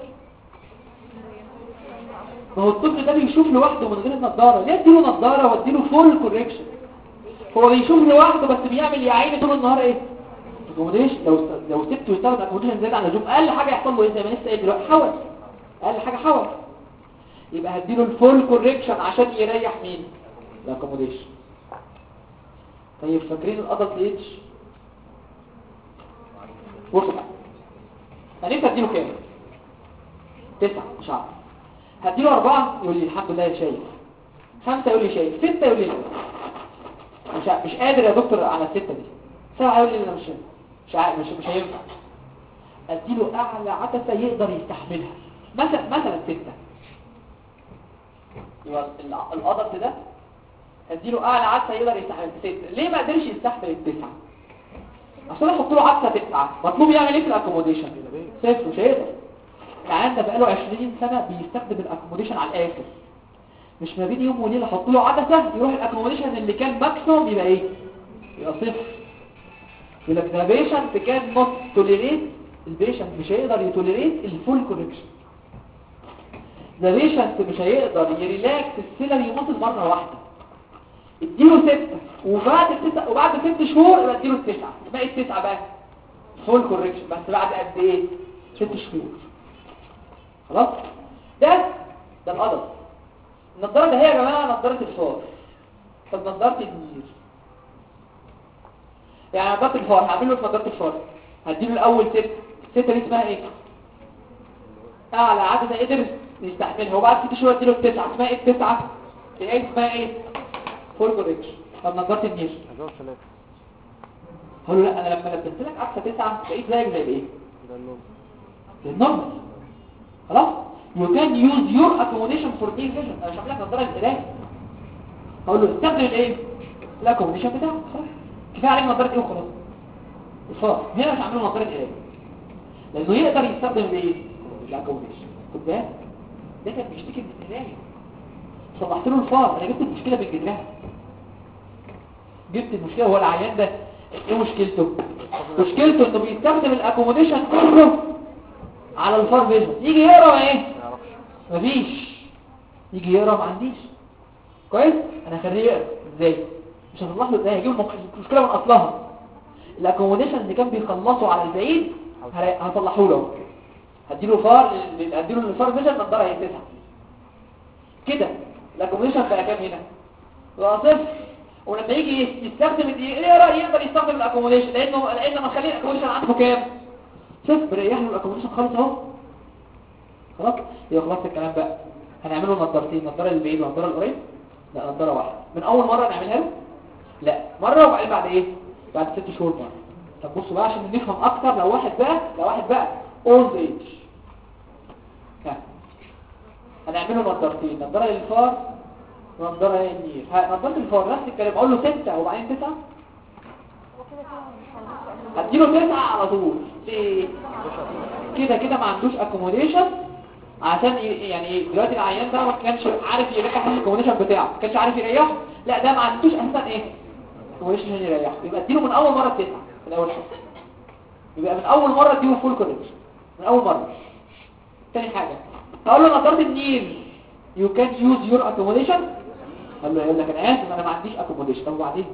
ما هو الطفل ده بيشوف لوحده من غير النضاره. ليه اديله نضاره واديله فول كوريكشن؟ هو بيشوف لوحده بس بيعمل يا عيني طول النهار ايه؟ اكوموديشن. لو سبته يستخدم اكوموديشن زياده عن اللزوم اقل حاجه يحصل له ايه؟ زي ما لسه قايل دلوقتي حول. اقل حاجه حول. يبقى هديله الفول كوريكشن عشان يريح مين؟ الاكوموديشن. طيب فاكرين الادلت ايج؟ بصوا هنبدا اديله كام؟ 9 مش عارف. هديله 4 يقول لي الحمد لله شايف، 5 يقول لي شايف، 6 يقول لي لا مش قادر يا دكتور على ال6 دي، 7 يقول لي انا مش عارف مش هينفع. اديله اعلى عدسه يقدر يستحملها، مثلا 6. يبقى الادلت ده اديله اعلى عدسه يقدر يستحمل 6. ليه ما قدرش يستحمل ال9؟ عشان احط له عدسه 9. مطلوب يعمل ايه في الاكوموديشن؟ صفر، مش هيقدر. العيان ده بقاله 20 سنه بيستخدم الاكوموديشن على الاخر، مش ما بين يوم وليله احط له عدسه يروح الاكوموديشن اللي كان ماكسيموم يبقى ايه؟ يبقى صفر. يقول لك ده بيشنت كان نوت توليريت، البيشنت مش هيقدر يتوليريت الفول كوركشن. ده بيشنت مش هيقدر يريلاكس السيلري ماسل مره واحده. اديله 6 وبعد 6 شهور يبقى اديله 9. اسمها ايه 9 بقى؟ فول كوركشن، بس بعد قد ايه؟ 6 شهور. خلاص؟ ده الادلت. النضاره ده هي يا جماعه نضاره الفار. طب نضاره النير، يعني نضاره الفار هعمل له في نضاره الفار هديله الاول 6 دي اسمها ايه؟ اعلى عدسه قدر يستحملها، وبعد 6 شهور اديله 9. اسمها ايه 9؟ ايه اسمها ايه؟ فول كوركشن. طب نضاره النير هقول له لا انا لما لبست لك عدسه 9 بقيت زيك زي الايه؟ زي النورمال. خلاص؟ you can use your accommodation for near vision. انا مش هعمل لك نظاره القرايه، هقول له استخدم الايه؟ الاكوموديشن بتاعك. خلاص كفايه عليك نظاره ايه وخلاص. الفار هنا مش هعمل له نظاره قرايه لانه يقدر يستخدم الايه؟ الاكوموديشن. خد بالك ده كان بيشتكي من القرايه، صلحت له الفار. انا جبت المشكله من جذرها، جبت المشكله. هو العيان ده ايه مشكلته؟ مشكلته انه بيستخدم الاكوموديشن كله على الفار فيجن. يجي يقرا ايه؟ مفيش. يجي يقرا ما عنديش. كويس؟ انا هخليه يقرا ازاي؟ مش هصلح له ازاي، هجيب المشكله من اصلها. الاكوموديشن اللي كان بيخلصه على البعيد هصلحه له. هديله الفار فيجن نضاره هي 9 كده. الاكوموديشن بقى كام هنا؟ بقى 0. ولما يجي يستخدم يقرا يقدر يستخدم الاكوموديشن لان انا مخلي الاكوموديشن عنده كام؟ 0. ريح له الاكوموديشن خالص اهو. خلاص يبقى خلاص الكلام بقى. هنعمله نظارتين، نظاره البعيد ونظاره القريب. لا نظاره واحده من اول مره نعملها له. لا مره وبعدين بعد ايه؟ بعد 6 شهور مره. طب بصوا بقى عشان نفهم اكتر. لو واحد بقى اولد ايج هنعمله نظارتين، نظاره للفار ونظاره للنير. نظاره الفار نفس الكلام، اقول له 6 وبعدين 9. هديله 9 على طول. ليه؟ كده ما عندوش اكوموديشن. عشان يعني دلوقتي العيان ده ما كانش عارف يريح الاكوموديشن بتاعه، ما كانش عارف يريحه. لا ده ما عندوش اساسا ايه؟ اكوموديشن عشان يريحه. يبقى اديله من اول مره 9 من اول حاجه. يبقى من اول مره اديله فول كوركشن من اول مره. تاني حاجه هقول له نظاره النير يو كان يوز يور اكوموديشن. يقول لك انا اسف انا ما عنديش اكوموديشن. طب وبعدين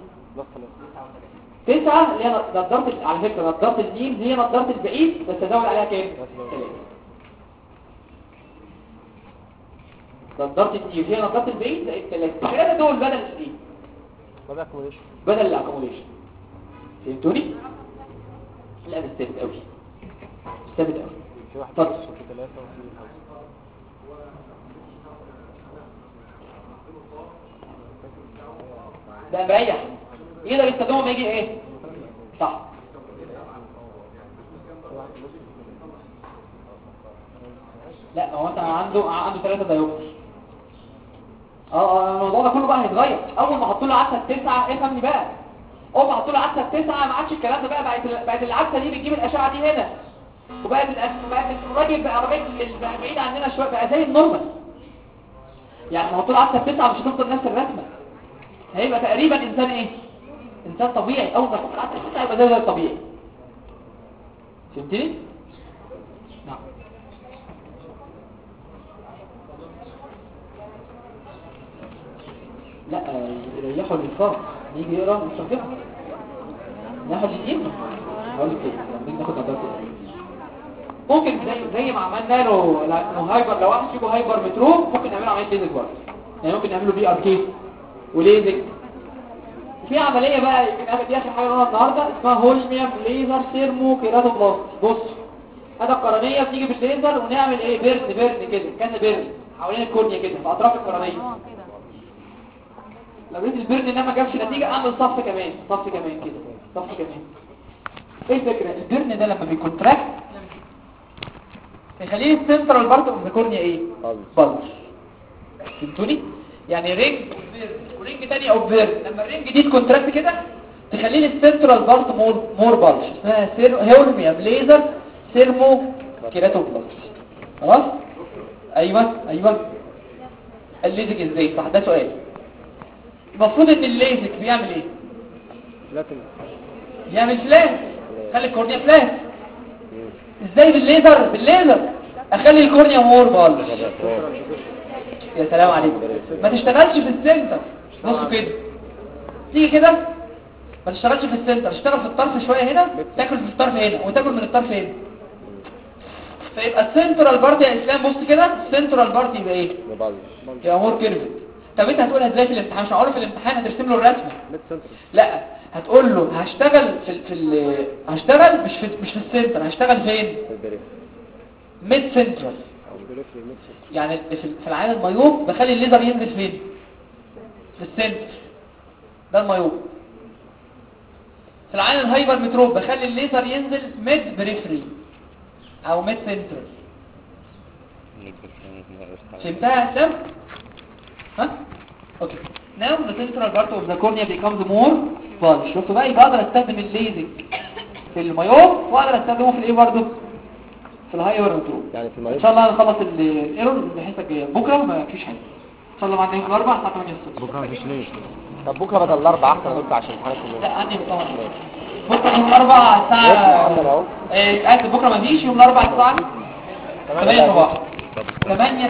9 اللي هي نظاره على فكره نظاره النير هي نظاره البعيد بس ازود عليها كام؟ 3. نظاره النير هي نظاره البعيد زائد 3. 3 دول بدل الايه؟ بدل الاكوموديشن. فهمتوني؟ لا مش ثابت قوي، مش ثابت قوي.
في واحد
اتفضل.
في 3 وفي 5.
ده مريح يقدر يستخدمه لما يجي ايه؟ صح. لا هو انت عنده 3 دايوبتر. الموضوع ده كله بقى هيتغير اول ما احط له عدسه 9. افهمني بقى، اول ما احط له عدسه 9 ما عادش الكلام ده بقى. بقت العدسه دي بتجيب الاشعه دي هنا، وبقت الراجل بقى بعيد عننا شويه، بقى زي النورمال. يعني لما احط له عدسه 9 مش هتفضل نفس الرسمه، هيبقى تقريبا انسان ايه؟ انسان طبيعي. اول ما احط له عدسه 9 يبقى زي الطبيعي. فهمتني؟ نعم. لا يريحوا للفرق يجي يقرا مش فاهم ناخد الدين. هقول لك كده لما ناخد نظاره ممكن زي ما عملنا له هايبر. لو واحد فيكم هايبر متروب ممكن نعمله عمليه ليزك برضه، يعني ممكن نعمله بي ار كي وليزك. في عمليه بقى دي اخر حاجه نقولها النهارده اسمها هولميوم ليزر سيرمو كيراتوبلاستي. بص هذا القرنيه بتيجي بالليزر ونعمل ايه بيرن كده كذا بيرن حوالين الكورنيا كده في اطراف القرنيه. لو لقيت البيرن ده ما جابش نتيجه اعمل صف كمان كده صف كمان. ايه الفكره؟ البيرن ده لما بيكونتراكت يخليه السنترال بارت اوف ذا كورنيا ايه؟ بالج. فهمتوني؟ يعني رينج ورينج تاني او بيرن لما الرينج دي تكونتراكت كده تخليه السنترال بارت مور بالج اسمها هولميوم ليزر سيرمو كيراتوبلاستي. خلاص؟ ايوه الليزك ازاي؟ صح ده سؤال. المفروض ان الليزك بيعمل ايه؟ يعمل فلاش، خلي الكورنيا فلاش. ازاي بالليزر اخلي الكورنيا مور بالج. يا سلام عليكم. ما تشتغلش في السنتر. بصوا كده تيجي كده ما تشتغلش في السنتر، اشتغل في الطرف شويه هنا، تاكل في الطرف هنا وتاكل من الطرف هنا، فيبقى السنترال بارت يا اسلام. بص كده السنترال بارت يبقى ايه؟ يبقى مور كيرف. طب انت هتقولها ازاي في الامتحان؟ مش هقوله في الامتحان، هترسم له الرسمه. لا هتقول له هشتغل هشتغل مش في السنتر، هشتغل فين؟ ميد سنترال. يعني في العين الميوب بخلي الليزر ينزل فين؟ في السنتر، ده الميوب. في العين الهايبر متروب بخلي الليزر ينزل ميد بريفري او ميد سنترال. فهمتها يا اسلام؟ ها؟ اوكي. Now the central part of the cornea becomes more bulge. شفتوا بقى؟ يبقى اقدر استخدم الليزك في الميوب واقدر استخدمه في الايه برضه؟ في الهايبر متروب. يعني في الميوب ان شاء الله هنخلص الايرور الحصه الجايه. بكره ما فيش حاجه ان شاء الله. معانا الاربعاء الساعه 8 الصبح.
بكره مفيش ليه؟ طب بكره بدل الاربعاء احسن نطلع عشان امتحانكم.
لا عندي طبعا بكره يوم الاربعاء الساعه بكره ما فيش. يوم الاربعاء الساعه 8 صباحا 8